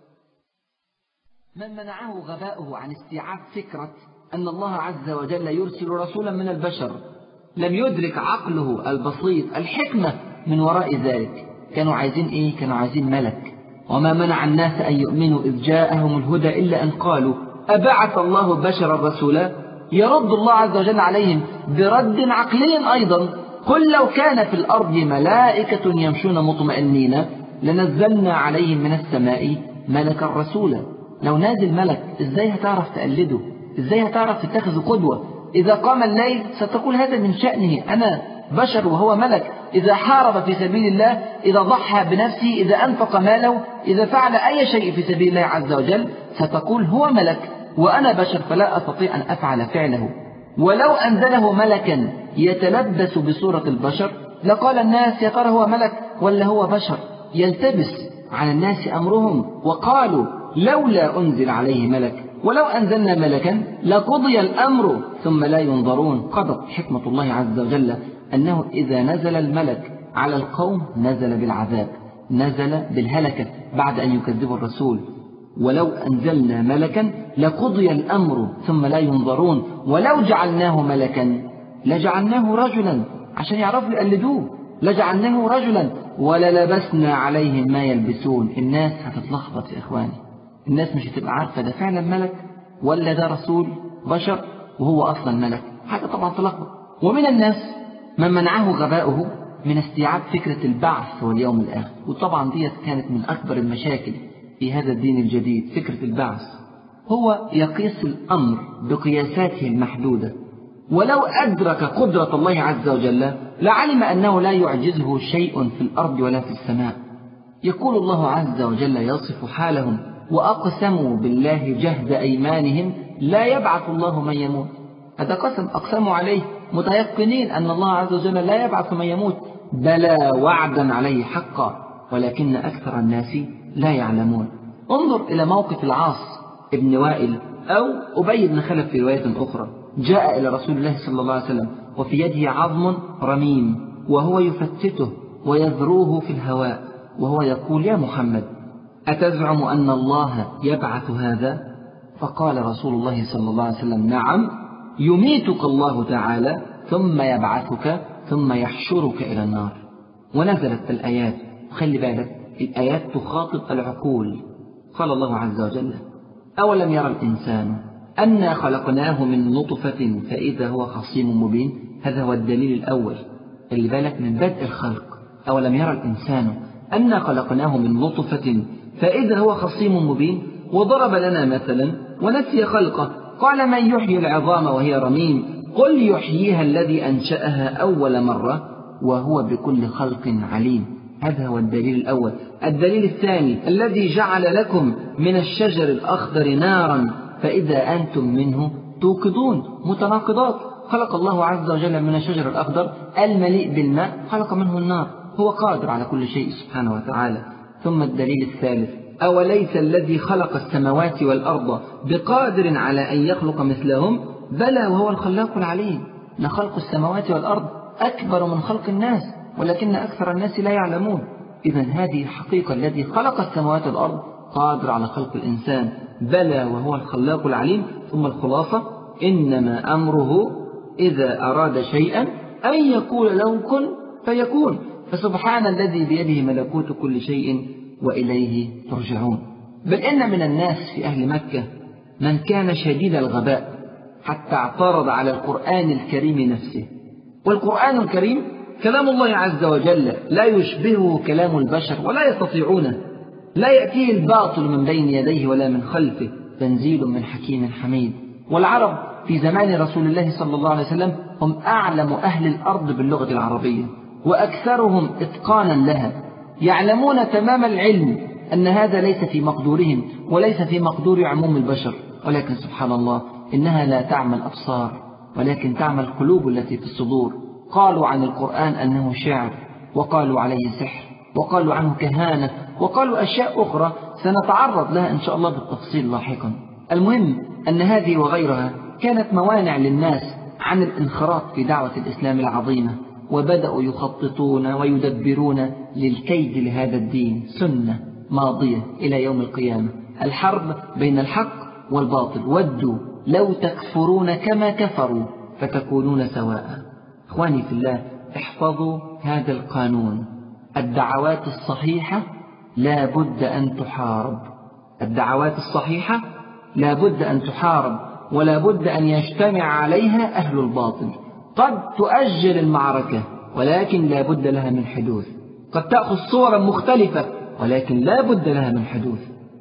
من منعه غباؤه عن استيعاب فكرة أن الله عز وجل يرسل رسولا من البشر، لم يدرك عقله البسيط الحكمة من وراء ذلك. كانوا عايزين إيه؟ كانوا عايزين ملك. وما منع الناس أن يؤمنوا إذ جاءهم الهدى إلا أن قالوا أبعث الله بشرا رسولا. يرد الله عز وجل عليهم برد عقلي أيضا: قل لو كان في الأرض ملائكة يمشون مطمئنين لنزلنا عليهم من السماء ملكا رسولا. لو نازل ملك إزاي هتعرف تقلده؟ إزاي هتعرف تتخذ قدوة؟ إذا قام الليل ستقول هذا من شأنه، أنا بشر وهو ملك، إذا حارب في سبيل الله، إذا ضحى بنفسه، إذا أنفق ماله، إذا فعل أي شيء في سبيل الله عز وجل، ستقول هو ملك وأنا بشر فلا أستطيع أن أفعل فعله. ولو أنزله ملكا يتلبس بصورة البشر لقال الناس يا ترى هو ملك ولا هو بشر، يلتبس على الناس أمرهم، وقالوا لولا أنزل عليه ملك، ولو أنزلنا ملكا لقضي الأمر ثم لا ينظرون. قضت حكمة الله عز وجل أنه إذا نزل الملك على القوم نزل بالعذاب، نزل بالهلكة بعد أن يكذبوا الرسول. ولو أنزلنا ملكا لقضي الأمر ثم لا ينظرون، ولو جعلناه ملكا لجعلناه رجلا، عشان يعرفوا يقلدوه، لجعلناه رجلا وللبسنا عليهم ما يلبسون. الناس هتتلخبط يا إخواني، الناس مش هتبقى عارفة ده فعلا ملك ولا ده رسول بشر وهو أصلا ملك، حاجة طبعا تلخبط. ومن الناس من منعه غباؤه من استيعاب فكرة البعث واليوم الآخر، وطبعا دي كانت من أكبر المشاكل في هذا الدين الجديد، فكرة البعث. هو يقيس الأمر بقياساته المحدودة، ولو أدرك قدرة الله عز وجل لعلم أنه لا يعجزه شيء في الأرض ولا في السماء. يقول الله عز وجل يصف حالهم وأقسموا بالله جهد أيمانهم لا يبعث الله من يموت. هذا قسم أقسموا عليه متيقنين أن الله عز وجل لا يبعث من يموت، بلى وعدا عليه حقا ولكن أكثر الناس لا يعلمون. انظر إلى موقف العاص ابن وائل أو أبي بن خلف في رواية أخرى، جاء إلى رسول الله صلى الله عليه وسلم وفي يده عظم رميم وهو يفتته ويذروه في الهواء وهو يقول يا محمد أتزعم أن الله يبعث هذا؟ فقال رسول الله صلى الله عليه وسلم نعم، يميتك الله تعالى ثم يبعثك ثم يحشرك إلى النار. ونزلت الآيات، خلي بالك الآيات تخاطب العقول. قال الله عز وجل أولم يرى الإنسان أنا خلقناه من نطفة فإذا هو خصيم مبين. هذا هو الدليل الأول، خلي بالك من بدء الخلق. أولم يرى الإنسان أنا خلقناه من نطفة فإذا هو خصيم مبين. وضرب لنا مثلا ونسي خلقه، قال من يحيي العظام وهي رميم قل يحييها الذي أنشأها أول مرة وهو بكل خلق عليم. هذا هو الدليل الأول. الدليل الثاني الذي جعل لكم من الشجر الأخضر نارا فإذا أنتم منه توقدون. متناقضات. خلق الله عز وجل من الشجر الأخضر المليء بالماء، خلق منه النار، هو قادر على كل شيء سبحانه وتعالى. ثم الدليل الثالث أوليس الذي خلق السماوات والأرض بقادر على أن يخلق مثلهم بلى وهو الخلاق العليم. لخلق السماوات والأرض أكبر من خلق الناس ولكن أكثر الناس لا يعلمون. إذا هذه الحقيقة، الذي خلق السماوات والأرض قادر على خلق الإنسان، بلى وهو الخلاق العليم. ثم الخلاصة إنما أمره إذا أراد شيئا أن يقول له كن فيكون. فسبحان الذي بيده ملكوت كل شيء وإليه ترجعون. بل إن من الناس في أهل مكة من كان شديد الغباء حتى اعترض على القرآن الكريم نفسه. والقرآن الكريم كلام الله عز وجل لا يشبهه كلام البشر ولا يستطيعونه، لا يأتيه الباطل من بين يديه ولا من خلفه، تنزيل من حكيم حميد. والعرب في زمان رسول الله صلى الله عليه وسلم هم أعلم أهل الأرض باللغة العربية وأكثرهم إتقانا لها، يعلمون تمام العلم أن هذا ليس في مقدورهم وليس في مقدور عموم البشر، ولكن سبحان الله إنها لا تعمى الأبصار ولكن تعمى القلوب التي في الصدور. قالوا عن القرآن أنه شعر، وقالوا عليه سحر، وقالوا عنه كهانة، وقالوا أشياء أخرى سنتعرض لها إن شاء الله بالتفصيل لاحقا. المهم أن هذه وغيرها كانت موانع للناس عن الانخراط في دعوة الإسلام العظيمة، وبدأوا يخططون ويدبرون للكيد لهذا الدين. سنة ماضية إلى يوم القيامة، الحرب بين الحق والباطل. ودوا لو تكفرون كما كفروا فتكونون سواء. إخواني في الله، احفظوا هذا القانون. الدعوات الصحيحة لا بد أن تحارب، الدعوات الصحيحة لا بد أن تحارب، ولا بد أن يجتمع عليها أهل الباطل. قد تؤجل المعركة ولكن لا بد لها من حدوث، قد تأخذ صورا مختلفة ولكن لا بد لها من حدوث.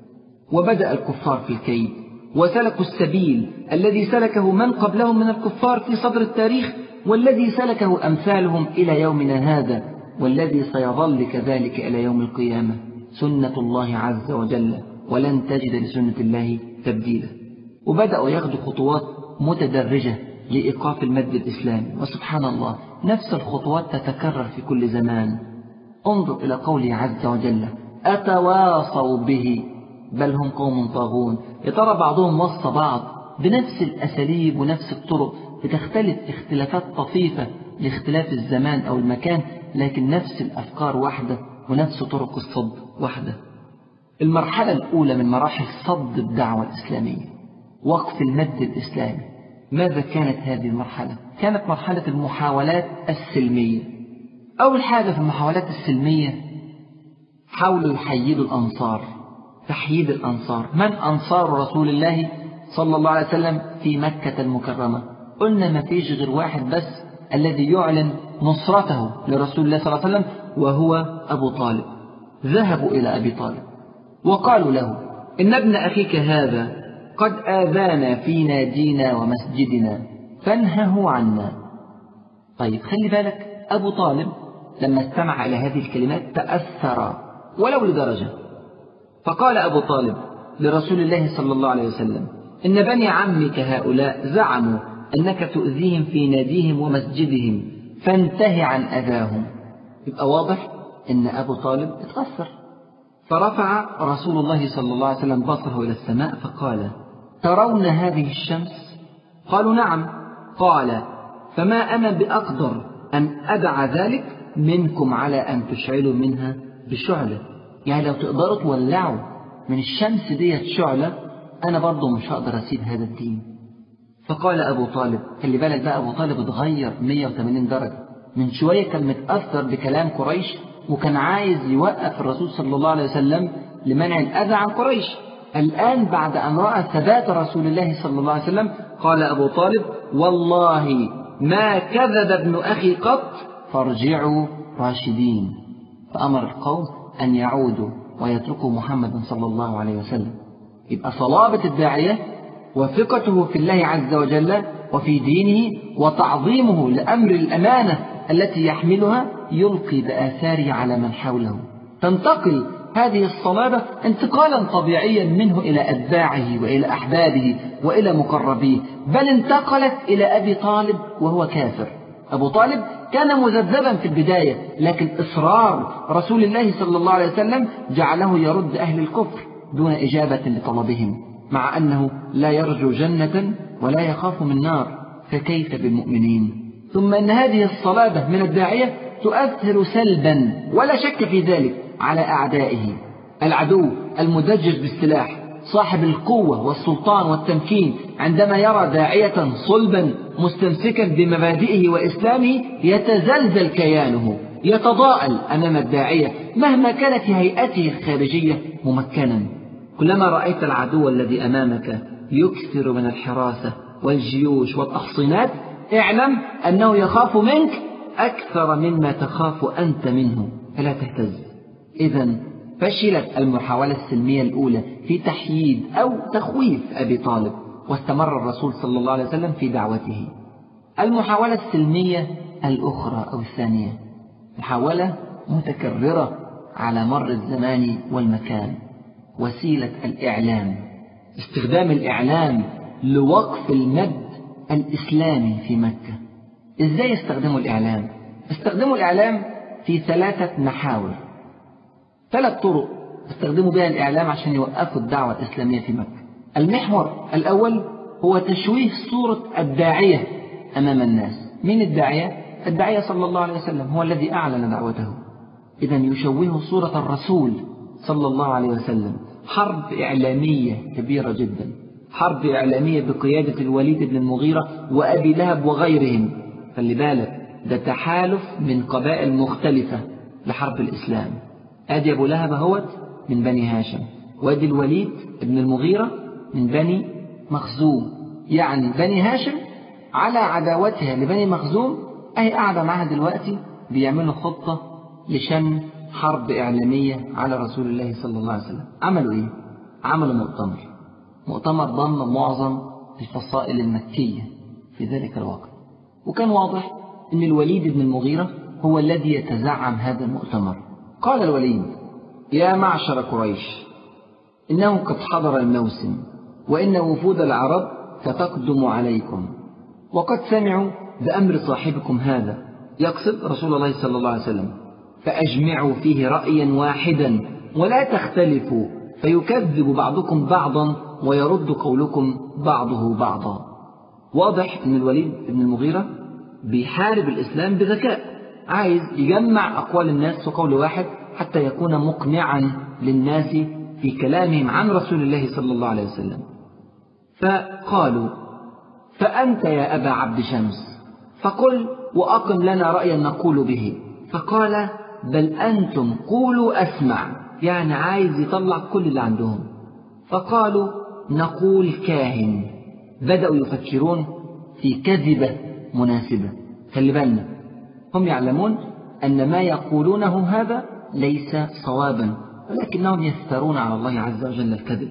وبدأ الكفار في الكيد وسلكوا السبيل الذي سلكه من قبلهم من الكفار في صدر التاريخ والذي سلكه أمثالهم إلى يومنا هذا، والذي سيظل كذلك إلى يوم القيامة، سنة الله عز وجل، ولن تجد لسنة الله تبديلا. وبدأوا ياخدوا خطوات متدرجة لإيقاف المد الإسلامي، وسبحان الله نفس الخطوات تتكرر في كل زمان. انظر إلى قوله عز وجل: أتواصوا به بل هم قوم طاغون. يا ترى بعضهم وصى بعض بنفس الأساليب ونفس الطرق، بتختلف اختلافات طفيفة لاختلاف الزمان أو المكان، لكن نفس الأفكار واحدة ونفس طرق الصد واحدة. المرحلة الأولى من مراحل صد الدعوة الإسلامية، وقف المد الإسلامي. ماذا كانت هذه المرحلة؟ كانت مرحلة المحاولات السلمية. أول حاجة في المحاولات السلمية حاولوا يحيدوا الأنصار، تحييد الأنصار. من أنصار رسول الله صلى الله عليه وسلم في مكة المكرمة؟ قلنا ما فيش غير واحد بس الذي يعلن نصرته لرسول الله صلى الله عليه وسلم، وهو أبو طالب. ذهبوا إلى أبي طالب وقالوا له: إن ابن أخيك هذا قد آذانا في نادينا ومسجدنا فانهه عنا. طيب خلي بالك، أبو طالب لما استمع إلى هذه الكلمات تأثر ولو لدرجة، فقال أبو طالب لرسول الله صلى الله عليه وسلم: إن بني عمك هؤلاء زعموا أنك تؤذيهم في ناديهم ومسجدهم فانتهي عن أذاهم. يبقى واضح أن أبو طالب اتأثر. فرفع رسول الله صلى الله عليه وسلم بصره إلى السماء فقال: ترون هذه الشمس؟ قالوا: نعم. قال: فما أنا بأقدر أن أدع ذلك منكم على أن تشعلوا منها بشعلة. يعني لو تقدروا تولعوا من الشمس ديت شعلة، أنا برضو مش هقدر أسيب هذا الدين. فقال أبو طالب، خلي بالك بقى، أبو طالب اتغير 180 درجة. من شوية كان متأثر بكلام قريش وكان عايز يوقف الرسول صلى الله عليه وسلم لمنع الأذى عن قريش. الآن بعد أن رأى ثبات رسول الله صلى الله عليه وسلم قال أبو طالب: والله ما كذب ابن أخي قط فارجعوا راشدين. فأمر القوم أن يعودوا ويتركوا محمد صلى الله عليه وسلم. يبقى صلابة الداعية وثقته في الله عز وجل وفي دينه وتعظيمه لأمر الأمانة التي يحملها يلقي بآثاره على من حوله. تنتقل هذه الصلابة انتقالا طبيعيا منه إلى أتباعه وإلى أحبابه وإلى مقربيه، بل انتقلت إلى أبي طالب وهو كافر. أبو طالب كان مذبذبا في البداية، لكن إصرار رسول الله صلى الله عليه وسلم جعله يرد أهل الكفر دون إجابة لطلبهم، مع أنه لا يرجو جنة ولا يخاف من نار، فكيف بالمؤمنين؟ ثم أن هذه الصلابة من الداعية تؤثر سلبا ولا شك في ذلك على أعدائه. العدو المدجج بالسلاح صاحب القوة والسلطان والتمكين عندما يرى داعية صلبا مستمسكا بمبادئه وإسلامه يتزلزل كيانه، يتضاءل أمام الداعية مهما كانت هيئته الخارجية ممكنا. كلما رأيت العدو الذي أمامك يكثر من الحراسة والجيوش والتحصينات، اعلم أنه يخاف منك أكثر مما تخاف أنت منه، فلا تهتز. إذن فشلت المحاولة السلمية الأولى في تحييد أو تخويف أبي طالب، واستمر الرسول صلى الله عليه وسلم في دعوته. المحاولة السلمية الأخرى أو الثانية محاولة متكررة على مر الزمان والمكان، وسيلة الإعلام. استخدام الإعلام لوقف المد الإسلامي في مكة. إزاي استخدموا الإعلام؟ استخدموا الإعلام في 3 محاور، 3 طرق استخدموا بها الإعلام عشان يوقفوا الدعوة الإسلامية في مكة. المحور الأول هو تشويه صورة الداعية أمام الناس. مين الداعية؟ الداعية صلى الله عليه وسلم هو الذي أعلن دعوته. إذن يشوه صورة الرسول صلى الله عليه وسلم. حرب إعلامية كبيرة جدا، حرب إعلامية بقيادة الوليد بن المغيرة وأبي لهب وغيرهم. خلي بالك، ده تحالف من قبائل مختلفة لحرب الإسلام. أدي أبو لهب هوت من بني هاشم، وأدي الوليد بن المغيرة من بني مخزوم. يعني بني هاشم على عداوتها لبني مخزوم أي قاعدة معها دلوقتي بيعملوا خطة لشن حرب إعلامية على رسول الله صلى الله عليه وسلم. عملوا إيه؟ عملوا مؤتمر ضم معظم الفصائل المكية في ذلك الوقت. وكان واضح أن الوليد بن المغيرة هو الذي يتزعم هذا المؤتمر. قال الوليد: يا معشر قريش، إنه قد حضر الموسم، وإن وفود العرب ستقدم عليكم، وقد سمعوا بأمر صاحبكم هذا، يقصد رسول الله صلى الله عليه وسلم، فأجمعوا فيه رأيا واحدا ولا تختلفوا، فيكذب بعضكم بعضا ويرد قولكم بعضه بعضا. واضح أن الوليد بن المغيرة بيحارب الإسلام بذكاء، عايز يجمع أقوال الناس وقول واحد حتى يكون مقنعا للناس في كلامهم عن رسول الله صلى الله عليه وسلم. فقالوا: فأنت يا أبا عبد شمس فقل وأقم لنا رأيا نقول به. فقال: بل أنتم قولوا أسمع، يعني عايز يطلع كل اللي عندهم. فقالوا: نقول كاهن. بدأوا يفكرون في كذبة مناسبة. خلي بالنا، هم يعلمون أن ما يقولونه هذا ليس صوابا، ولكنهم يفترون على الله عز وجل الكذب.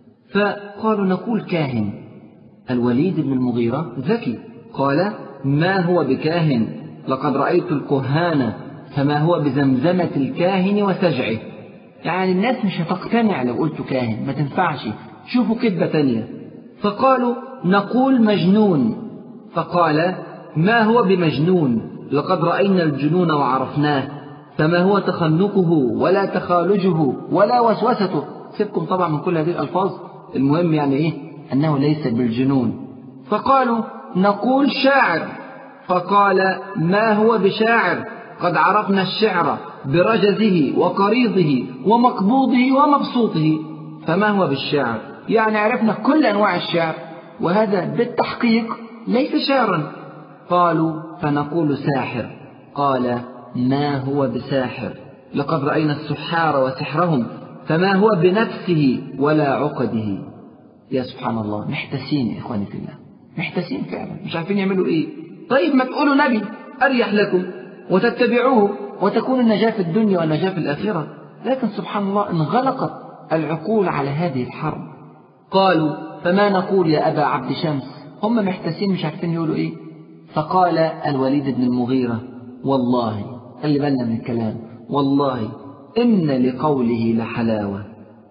فقالوا: نقول كاهن. الوليد بن المغيرة ذكي، قال: ما هو بكاهن، لقد رأيت الكهان فما هو بزمزمة الكاهن وسجعه. يعني الناس مش هتقتنع لو قلت كاهن، ما تنفعش، شوفوا كذبة تانية. فقالوا: نقول مجنون. فقال: ما هو بمجنون، لقد رأينا الجنون وعرفناه، فما هو تخنقه ولا تخالجه ولا وسوسته. سيبكم طبعا من كل هذه الألفاظ، المهم يعني إيه؟ أنه ليس بالجنون. فقالوا: نقول شاعر. فقال: ما هو بشاعر، قد عرفنا الشعر برجزه وقريضه ومقبوضه ومبسوطه، فما هو بالشعر، يعني عرفنا كل أنواع الشعر، وهذا بالتحقيق ليس شعرا. قالوا: فنقول ساحر. قال: ما هو بساحر، لقد رأينا السحار وسحرهم، فما هو بنفسه ولا عقده. يا سبحان الله، محتسين يا إخواني في الله، محتسين فعلا، مش عارفين يعملوا إيه. طيب ما تقولوا نبي أريح لكم وتتبعوه وتكون النجاة في الدنيا والنجاة في الآخرة. لكن سبحان الله انغلقت العقول على هذه الحرب. قالوا: فما نقول يا أبا عبد شمس. هم محتسين مش عارفين يقولوا إيه. فقال الوليد بن المغيرة: والله، خلي بالنا من الكلام، والله إن لقوله لحلاوة،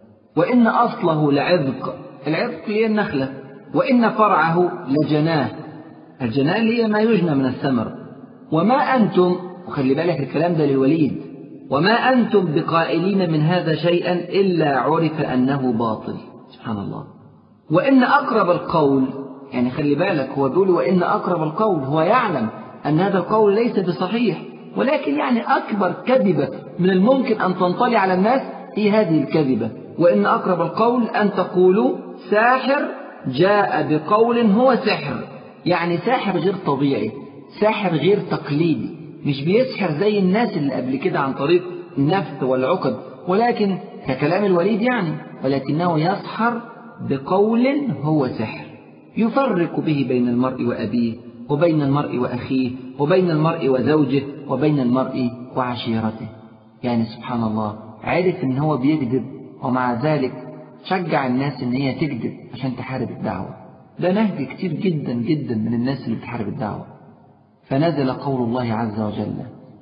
وإن أصله لعذق. العذق هي النخلة، وإن فرعه لجناه. الجناه هي ما يجنى من الثمر. وما أنتم، وخلي بالك الكلام ده للوليد، وما أنتم بقائلين من هذا شيئا إلا عرف أنه باطل. سبحان الله. وإن أقرب القول، يعني خلي بالك هو بيقول وإن أقرب القول، هو يعلم أن هذا القول ليس بصحيح، ولكن يعني أكبر كذبة من الممكن أن تنطلي على الناس هي هذه الكذبة. وإن أقرب القول أن تقولوا ساحر جاء بقول هو سحر، يعني ساحر غير طبيعي، ساحر غير تقليدي، مش بيسحر زي الناس اللي قبل كده عن طريق النفث والعقد، ولكن ككلام الوليد يعني، ولكنه يسحر بقول هو سحر، يفرق به بين المرء وأبيه، وبين المرء وأخيه، وبين المرء وزوجه، وبين المرء وعشيرته. يعني سبحان الله، عرف ان هو بيكذب، ومع ذلك شجع الناس ان هي تكذب عشان تحارب الدعوة. ده نهج كتير جدا جدا من الناس اللي بتحارب الدعوة. فنزل قول الله عز وجل: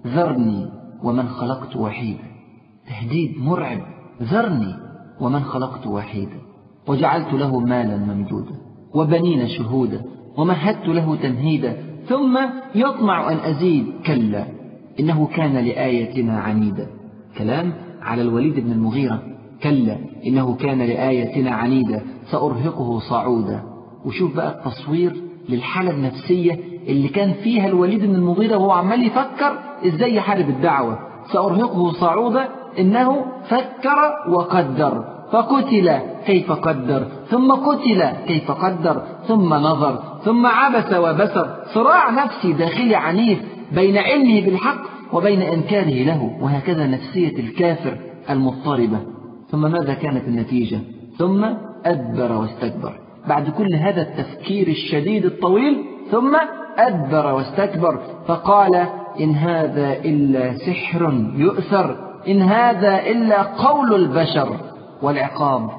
ذرني ومن خلقت وحيدا. تهديد مرعب: ذرني ومن خلقت وحيدا وجعلت له مالا ممدودا وبنين شهودا ومهدت له تمهيدا ثم يطمع أن أزيد كلا إنه كان لآيتنا عنيدا. كلام على الوليد بن المغيرة: كلا إنه كان لآيتنا عنيدا سأرهقه صعودا. وشوف بقى التصوير للحالة النفسية اللي كان فيها الوليد بن المغيرة وهو عمال يفكر إزاي يحارب الدعوة. سأرهقه صعودا، إنه فكر وقدر، فقتل كيف قدر، ثم قتل كيف قدر، ثم نظر، ثم عبس وبسر. صراع نفسي داخلي عنيف بين علمه بالحق وبين إنكاره له، وهكذا نفسية الكافر المضطربة. ثم ماذا كانت النتيجة؟ ثم أدبر واستكبر. بعد كل هذا التفكير الشديد الطويل، ثم أدبر واستكبر، فقال: إن هذا إلا سحر يؤثر، إن هذا إلا قول البشر، والعقاب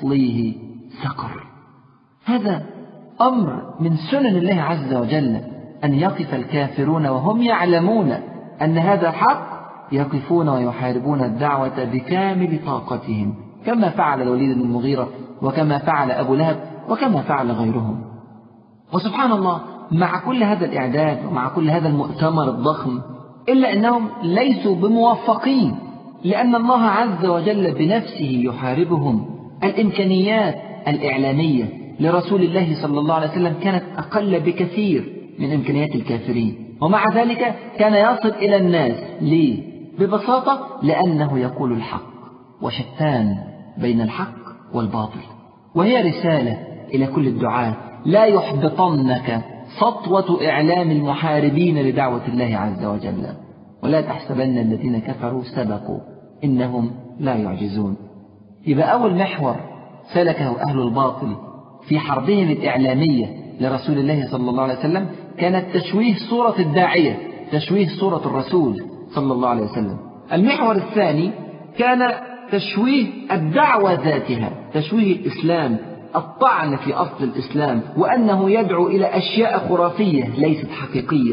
سأصليه سقر. هذا أمر من سنن الله عز وجل، أن يقف الكافرون وهم يعلمون أن هذا حق يقفون ويحاربون الدعوة بكامل طاقتهم، كما فعل الوليد بن المغيرة وكما فعل أبو لهب وكما فعل غيرهم. وسبحان الله، مع كل هذا الإعداد ومع كل هذا المؤتمر الضخم، إلا أنهم ليسوا بموفقين، لأن الله عز وجل بنفسه يحاربهم. الإمكانيات الإعلامية لرسول الله صلى الله عليه وسلم كانت أقل بكثير من إمكانيات الكافرين، ومع ذلك كان يصل إلى الناس. ليه؟ ببساطة لأنه يقول الحق، وشتان بين الحق والباطل. وهي رسالة إلى كل الدعاة: لا يحبطنك سطوة إعلام المحاربين لدعوة الله عز وجل، ولا تحسبن الذين كفروا سبقوا إنهم لا يعجزون. يبقى أول محور سلكه أهل الباطل في حربهم الإعلامية لرسول الله صلى الله عليه وسلم كانت تشويه صورة الداعية، تشويه صورة الرسول صلى الله عليه وسلم. المحور الثاني كان تشويه الدعوة ذاتها، تشويه الإسلام، الطعن في أصل الإسلام، وأنه يدعو إلى أشياء خرافية ليست حقيقية.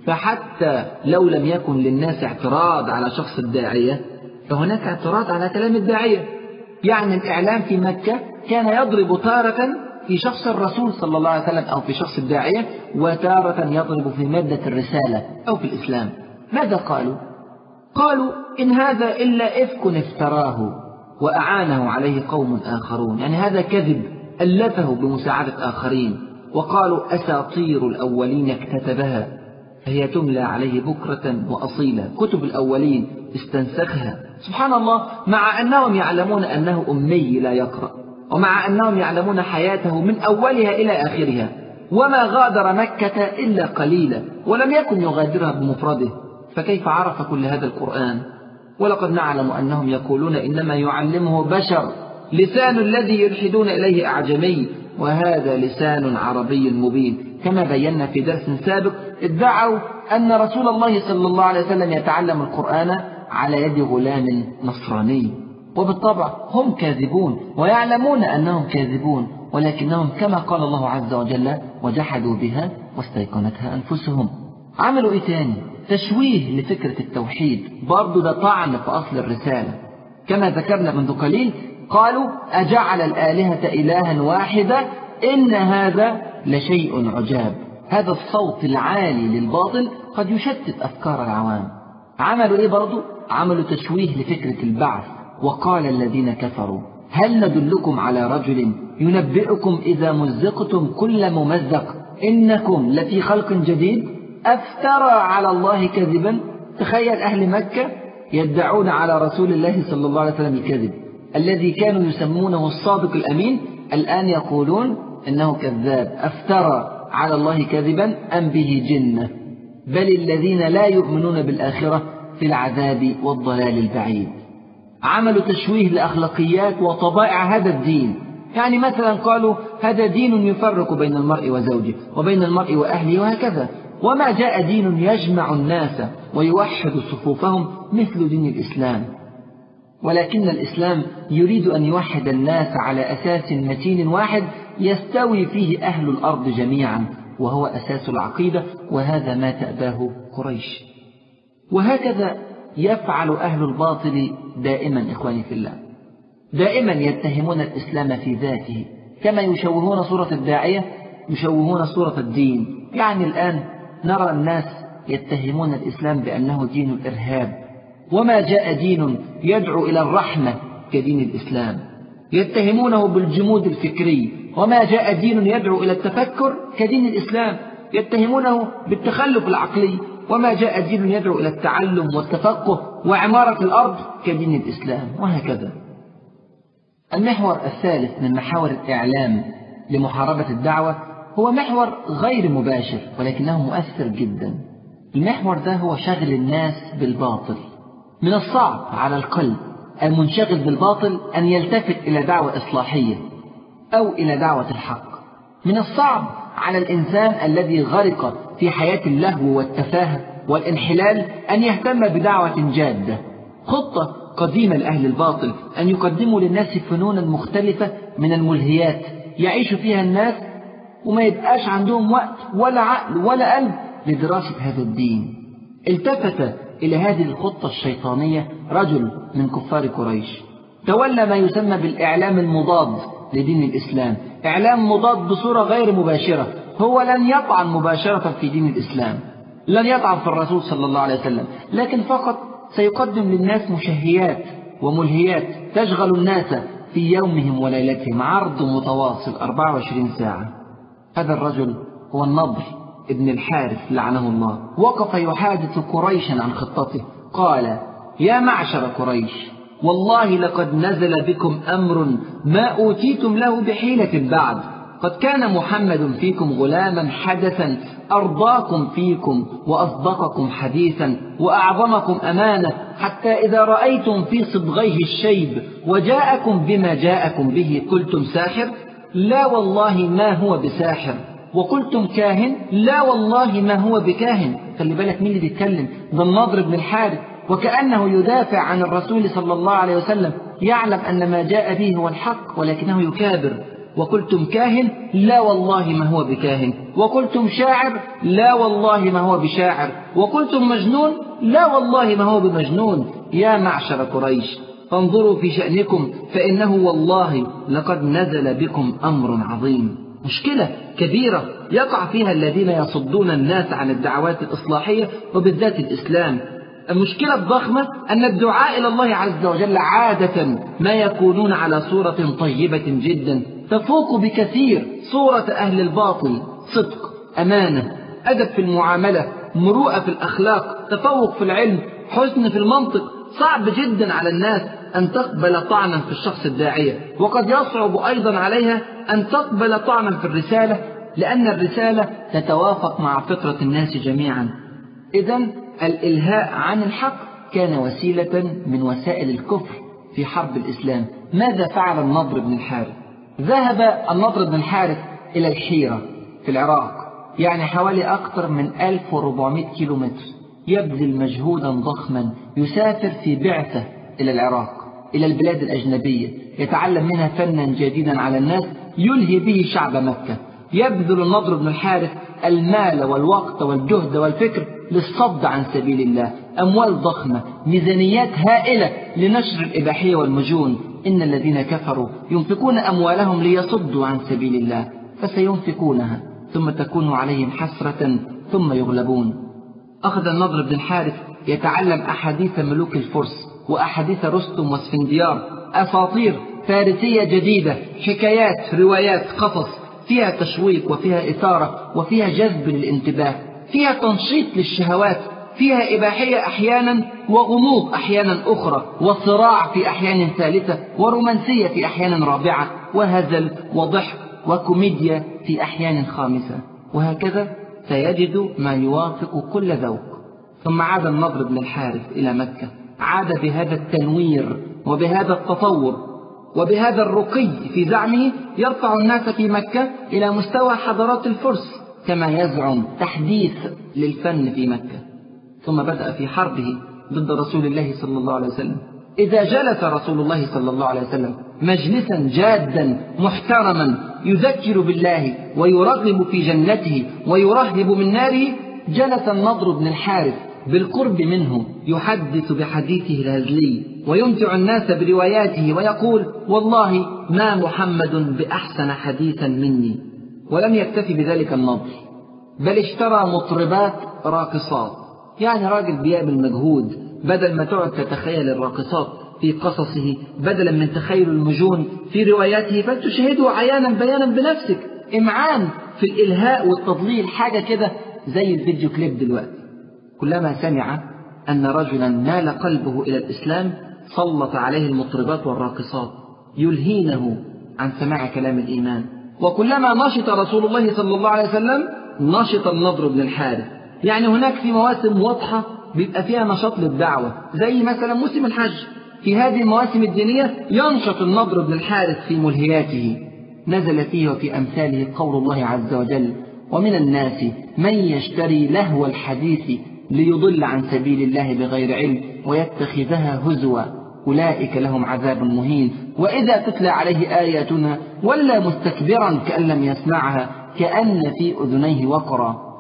فحتى لو لم يكن للناس اعتراض على شخص الداعية، فهناك اعتراض على كلام الداعية. يعني الإعلام في مكة كان يضرب تارة في شخص الرسول صلى الله عليه وسلم أو في شخص الداعية، وتارة يضرب في مادة الرسالة أو في الإسلام. ماذا قالوا؟ قالوا إن هذا إلا إفك افتراه وأعانه عليه قوم آخرون، يعني هذا كذب ألفه بمساعدة آخرين. وقالوا أساطير الأولين اكتتبها فهي تملى عليه بكرة وأصيلا، كتب الأولين استنسخها. سبحان الله، مع أنهم يعلمون أنه أمي لا يقرأ، ومع أنهم يعلمون حياته من أولها إلى آخرها، وما غادر مكة إلا قليلا، ولم يكن يغادرها بمفرده، فكيف عرف كل هذا القرآن؟ ولقد نعلم أنهم يقولون إنما يعلمه بشر، لسان الذي يلحدون إليه أعجمي، وهذا لسان عربي مبين. كما بينا في درس سابق، ادعوا أن رسول الله صلى الله عليه وسلم يتعلم القرآن على يد غلام نصراني، وبالطبع هم كاذبون ويعلمون أنهم كاذبون، ولكنهم كما قال الله عز وجل وجحدوا بها واستيقنتها أنفسهم. عملوا إيه تاني؟ تشويه لفكرة التوحيد، برضو ده طعن في أصل الرسالة. كما ذكرنا منذ قليل، قالوا أجعل الآلهة إلها واحدة إن هذا لشيء عجاب. هذا الصوت العالي للباطل قد يشتت أفكار العوام. عملوا إيه برضو؟ عملوا تشويه لفكرة البعث، وقال الذين كفروا هل ندلكم على رجل ينبئكم إذا مزقتم كل ممزق إنكم لفي خلق جديد أفترى على الله كذبا. تخيل أهل مكة يدعون على رسول الله صلى الله عليه وسلم الكذب الذي كانوا يسمونه الصادق الأمين، الآن يقولون إنه كذاب، أفترى على الله كذبا أم به جنة، بل الذين لا يؤمنون بالآخرة في العذاب والضلال البعيد. عملوا تشويه لأخلاقيات وطبائع هذا الدين، يعني مثلا قالوا هذا دين يفرق بين المرء وزوجه وبين المرء وأهله وهكذا، وما جاء دين يجمع الناس ويوحد صفوفهم مثل دين الإسلام. ولكن الإسلام يريد أن يوحد الناس على أساس متين واحد يستوي فيه أهل الأرض جميعا، وهو أساس العقيدة، وهذا ما تأباه قريش. وهكذا يفعل أهل الباطل دائما إخواني في الله، دائما يتهمون الإسلام في ذاته، كما يشوهون صورة الداعية يشوهون صورة الدين. يعني الآن نرى الناس يتهمون الإسلام بأنه دين الإرهاب، وما جاء دين يدعو إلى الرحمة كدين الإسلام. يتهمونه بالجمود الفكري، وما جاء دين يدعو إلى التفكر كدين الإسلام. يتهمونه بالتخلف العقلي، وما جاء دين يدعو إلى التعلم والتفقه وعمارة الأرض كدين الإسلام، وهكذا. المحور الثالث من محاور الإعلام لمحاربة الدعوة هو محور غير مباشر ولكنه مؤثر جدا. المحور ده هو شغل الناس بالباطل. من الصعب على القلب المنشغل بالباطل أن يلتفت إلى دعوة إصلاحية أو إلى دعوة الحق. من الصعب على الإنسان الذي غرق في حياة اللهو والتفاهة والانحلال أن يهتم بدعوة جادة. خطة قديمة لأهل الباطل أن يقدموا للناس فنونا مختلفة من الملهيات يعيش فيها الناس وما يبقاش عندهم وقت ولا عقل ولا قلب لدراسة هذا الدين. التفت إلى هذه الخطة الشيطانية رجل من كفار قريش، تولى ما يسمى بالإعلام المضاد لدين الإسلام، إعلام مضاد بصورة غير مباشرة. هو لن يطعن مباشرة في دين الإسلام، لن يطعن في الرسول صلى الله عليه وسلم، لكن فقط سيقدم للناس مشهيات وملهيات تشغل الناس في يومهم وليلتهم، عرض متواصل 24 ساعة. هذا الرجل هو النضر ابن الحارث لعنه الله، وقف يحادث قريشا عن خطته. قال: يا معشر قريش، والله لقد نزل بكم أمر ما أوتيتم له بحيلة بعد. قد كان محمد فيكم غلاما حدثا، أرضاكم فيكم وأصدقكم حديثا وأعظمكم أمانة، حتى إذا رأيتم في صدغيه الشيب وجاءكم بما جاءكم به قلتم ساحر، لا والله ما هو بساحر، وقلتم كاهن، لا والله ما هو بكاهن. خلي بالك مين اللي بيتكلم؟ ده النضر بن الحارث، وكأنه يدافع عن الرسول صلى الله عليه وسلم، يعلم أن ما جاء به هو الحق ولكنه يكابر. وقلتم كاهن، لا والله ما هو بكاهن، وقلتم شاعر، لا والله ما هو بشاعر، وقلتم مجنون، لا والله ما هو بمجنون. يا معشر قريش، فانظروا في شأنكم، فإنه والله لقد نزل بكم أمر عظيم. مشكلة كبيرة يقع فيها الذين يصدون الناس عن الدعوات الإصلاحية وبالذات الإسلام. المشكلة الضخمة أن الدعاء إلى الله عز وجل عادة ما يكونون على صورة طيبة جدا تفوق بكثير صورة أهل الباطل، صدق، أمانة، أدب في المعاملة، مروءة في الأخلاق، تفوق في العلم، حسن في المنطق. صعب جدا على الناس أن تقبل طعنا في الشخص الداعية، وقد يصعب أيضا عليها أن تقبل طعنا في الرسالة، لأن الرسالة تتوافق مع فطرة الناس جميعا. إذن الإلهاء عن الحق كان وسيلة من وسائل الكفر في حرب الإسلام. ماذا فعل النضر بن الحارث؟ ذهب النضر بن الحارث إلى الحيرة في العراق، يعني حوالي أكثر من 1400 كيلومتر، يبذل مجهودا ضخما، يسافر في بعثة إلى العراق، إلى البلاد الأجنبية، يتعلم منها فنا جديدا على الناس يلهي به شعب مكة. يبذل النضر بن الحارث المال والوقت والجهد والفكر للصد عن سبيل الله، أموال ضخمة، ميزانيات هائلة لنشر الإباحية والمجون. إن الذين كفروا ينفقون أموالهم ليصدوا عن سبيل الله، فسينفقونها ثم تكون عليهم حسرة ثم يغلبون. أخذ النضر بن الحارث يتعلم أحاديث ملوك الفرس وأحاديث رستم واسفنديار، أساطير فارسية جديدة، حكايات، روايات، قصص فيها تشويق وفيها إثارة وفيها جذب للانتباه، فيها تنشيط للشهوات، فيها إباحية أحيانا وغموض أحيانا أخرى، وصراع في أحيان ثالثة، ورومانسية في أحيان رابعة، وهزل وضحك وكوميديا في أحيان خامسة، وهكذا سيجد ما يوافق كل ذوق. ثم عاد النضر بن الحارث إلى مكة، عاد بهذا التنوير وبهذا التطور وبهذا الرقي في زعمه، يرفع الناس في مكة إلى مستوى حضارات الفرس كما يزعم، تحديث للفن في مكة. ثم بدأ في حربه ضد رسول الله صلى الله عليه وسلم. إذا جلس رسول الله صلى الله عليه وسلم مجلسا جادا محترما يذكر بالله ويرغب في جنته ويرهب من ناره، جلس النضر بن الحارث بالقرب منه يحدث بحديثه الهزلي ويمتع الناس برواياته ويقول: والله ما محمد بأحسن حديثا مني. ولم يكتفي بذلك النضر، بل اشترى مطربات راقصات، يعني راجل بيعمل مجهود، بدل ما تقعد تتخيل الراقصات في قصصه، بدلا من تخيل المجون في رواياته، فتشاهده عيانا بيانا بنفسك. إمعان في الإلهاء والتضليل، حاجة كده زي الفيديو كليب دلوقتي. كلما سمع أن رجلا مال قلبه إلى الإسلام سلط عليه المطربات والراقصات يلهينه عن سماع كلام الإيمان. وكلما نشط رسول الله صلى الله عليه وسلم نشط النضر بن الحارث. يعني هناك في مواسم واضحة بيبقى فيها نشاط للدعوة، زي مثلا موسم الحج. في هذه المواسم الدينية ينشط النضر بن الحارث في ملهياته. نزل فيه وفي أمثاله قول الله عز وجل: ومن الناس من يشتري لهو الحديث ليضل عن سبيل الله بغير علم ويتخذها هزوا أولئك لهم عذاب مهين وإذا تتلى عليه آياتنا ولى مستكبرا كأن لم يسمعها كأن في أذنيه وقرا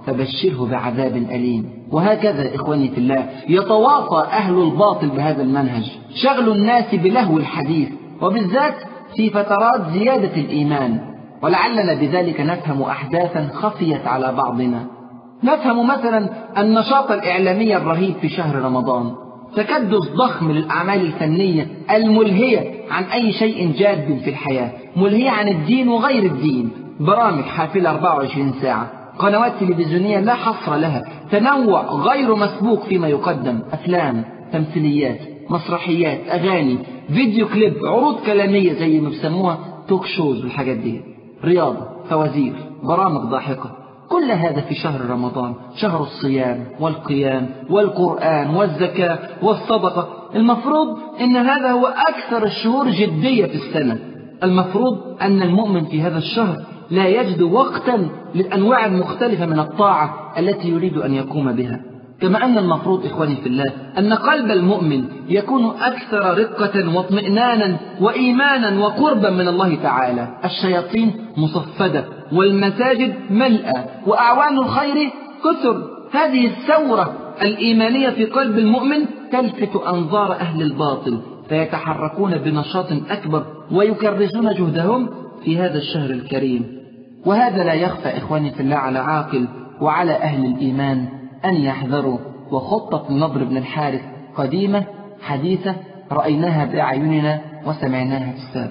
فبشره بعذاب أليم. وهكذا إخواني في الله يتواصى أهل الباطل بهذا المنهج، شغل الناس بلهو الحديث، وبالذات في فترات زيادة الإيمان. ولعلنا بذلك نفهم أحداثا خفيت على بعضنا. نفهم مثلا النشاط الإعلامي الرهيب في شهر رمضان، تكدس ضخم للأعمال الفنية الملهية عن أي شيء جاد في الحياة، ملهية عن الدين وغير الدين، برامج حافلة 24 ساعة، قنوات تلفزيونية لا حصر لها، تنوع غير مسبوق فيما يقدم، أفلام، تمثيليات، مسرحيات، أغاني، فيديو كليب، عروض كلامية زي ما بيسموها توك شوز والحاجات دي، رياضة، فوازير، برامج ضاحكة. كل هذا في شهر رمضان، شهر الصيام والقيام والقرآن والزكاة والصدقة. المفروض أن هذا هو أكثر الشهور جدية في السنة. المفروض أن المؤمن في هذا الشهر لا يجد وقتا للأنواع المختلفة من الطاعة التي يريد أن يقوم بها. كما أن المفروض إخواني في الله أن قلب المؤمن يكون أكثر رقة واطمئنانا وإيمانا وقربا من الله تعالى. الشياطين مصفدة والمساجد ملأى وأعوان الخير كثر. هذه الثورة الإيمانية في قلب المؤمن تلفت أنظار أهل الباطل، فيتحركون بنشاط أكبر ويكرسون جهدهم في هذا الشهر الكريم. وهذا لا يخفى إخواني في الله على عاقل وعلى أهل الإيمان أن يحذروا. وخطة النضر بن الحارث قديمة حديثة، رأيناها بأعيننا وسمعناها في السابق.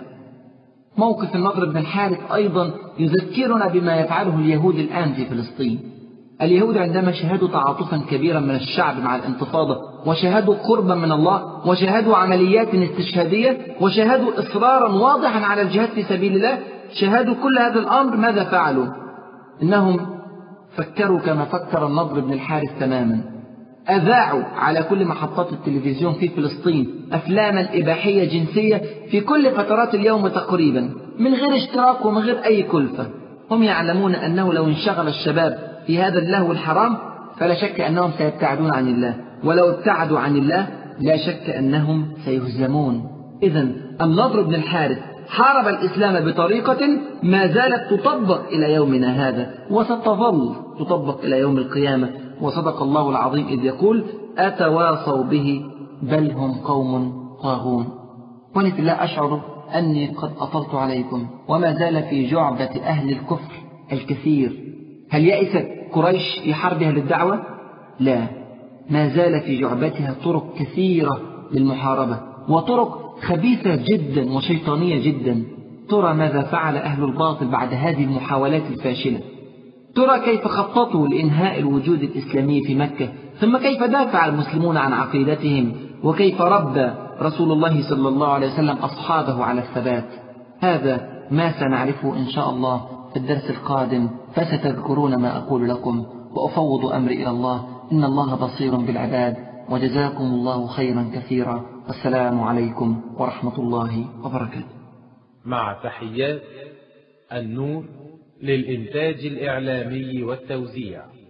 موقف النضر بن الحارث أيضا يذكرنا بما يفعله اليهود الآن في فلسطين. اليهود عندما شاهدوا تعاطفا كبيرا من الشعب مع الانتفاضة، وشاهدوا قربا من الله، وشاهدوا عمليات استشهادية، وشاهدوا إصرارا واضحا على الجهاد في سبيل الله، شاهدوا كل هذا الأمر، ماذا فعلوا؟ إنهم فكروا كما فكر النضر بن الحارث تماما. أذاعوا على كل محطات التلفزيون في فلسطين أفلاما إباحية جنسية في كل فترات اليوم تقريبا، من غير اشتراك ومن غير أي كلفة. هم يعلمون أنه لو انشغل الشباب في هذا اللهو الحرام فلا شك أنهم سيبتعدون عن الله، ولو ابتعدوا عن الله لا شك أنهم سيهزمون. إذن النضر بن الحارث حارب الإسلام بطريقة ما زالت تطبق إلى يومنا هذا، وستظل تطبق إلى يوم القيامة. وصدق الله العظيم إذ يقول: أتواصوا به بل هم قوم طاغون. وأنا في الله أشعر أني قد أطلت عليكم، وما زال في جعبة أهل الكفر الكثير. هل يئست قريش في حربها للدعوة؟ لا، ما زال في جعبتها طرق كثيرة للمحاربة، وطرق خبيثة جدا وشيطانية جدا. ترى ماذا فعل أهل الباطل بعد هذه المحاولات الفاشلة؟ ترى كيف خططوا لإنهاء الوجود الإسلامي في مكة، ثم كيف دافع المسلمون عن عقيدتهم، وكيف ربى رسول الله صلى الله عليه وسلم أصحابه على الثبات. هذا ما سنعرفه إن شاء الله في الدرس القادم، فستذكرون ما أقول لكم، وأفوض أمري إلى الله، إن الله بصير بالعباد. وجزاكم الله خيرا كثيرا، والسلام عليكم ورحمة الله وبركاته. مع تحيات النور للإنتاج الإعلامي والتوزيع.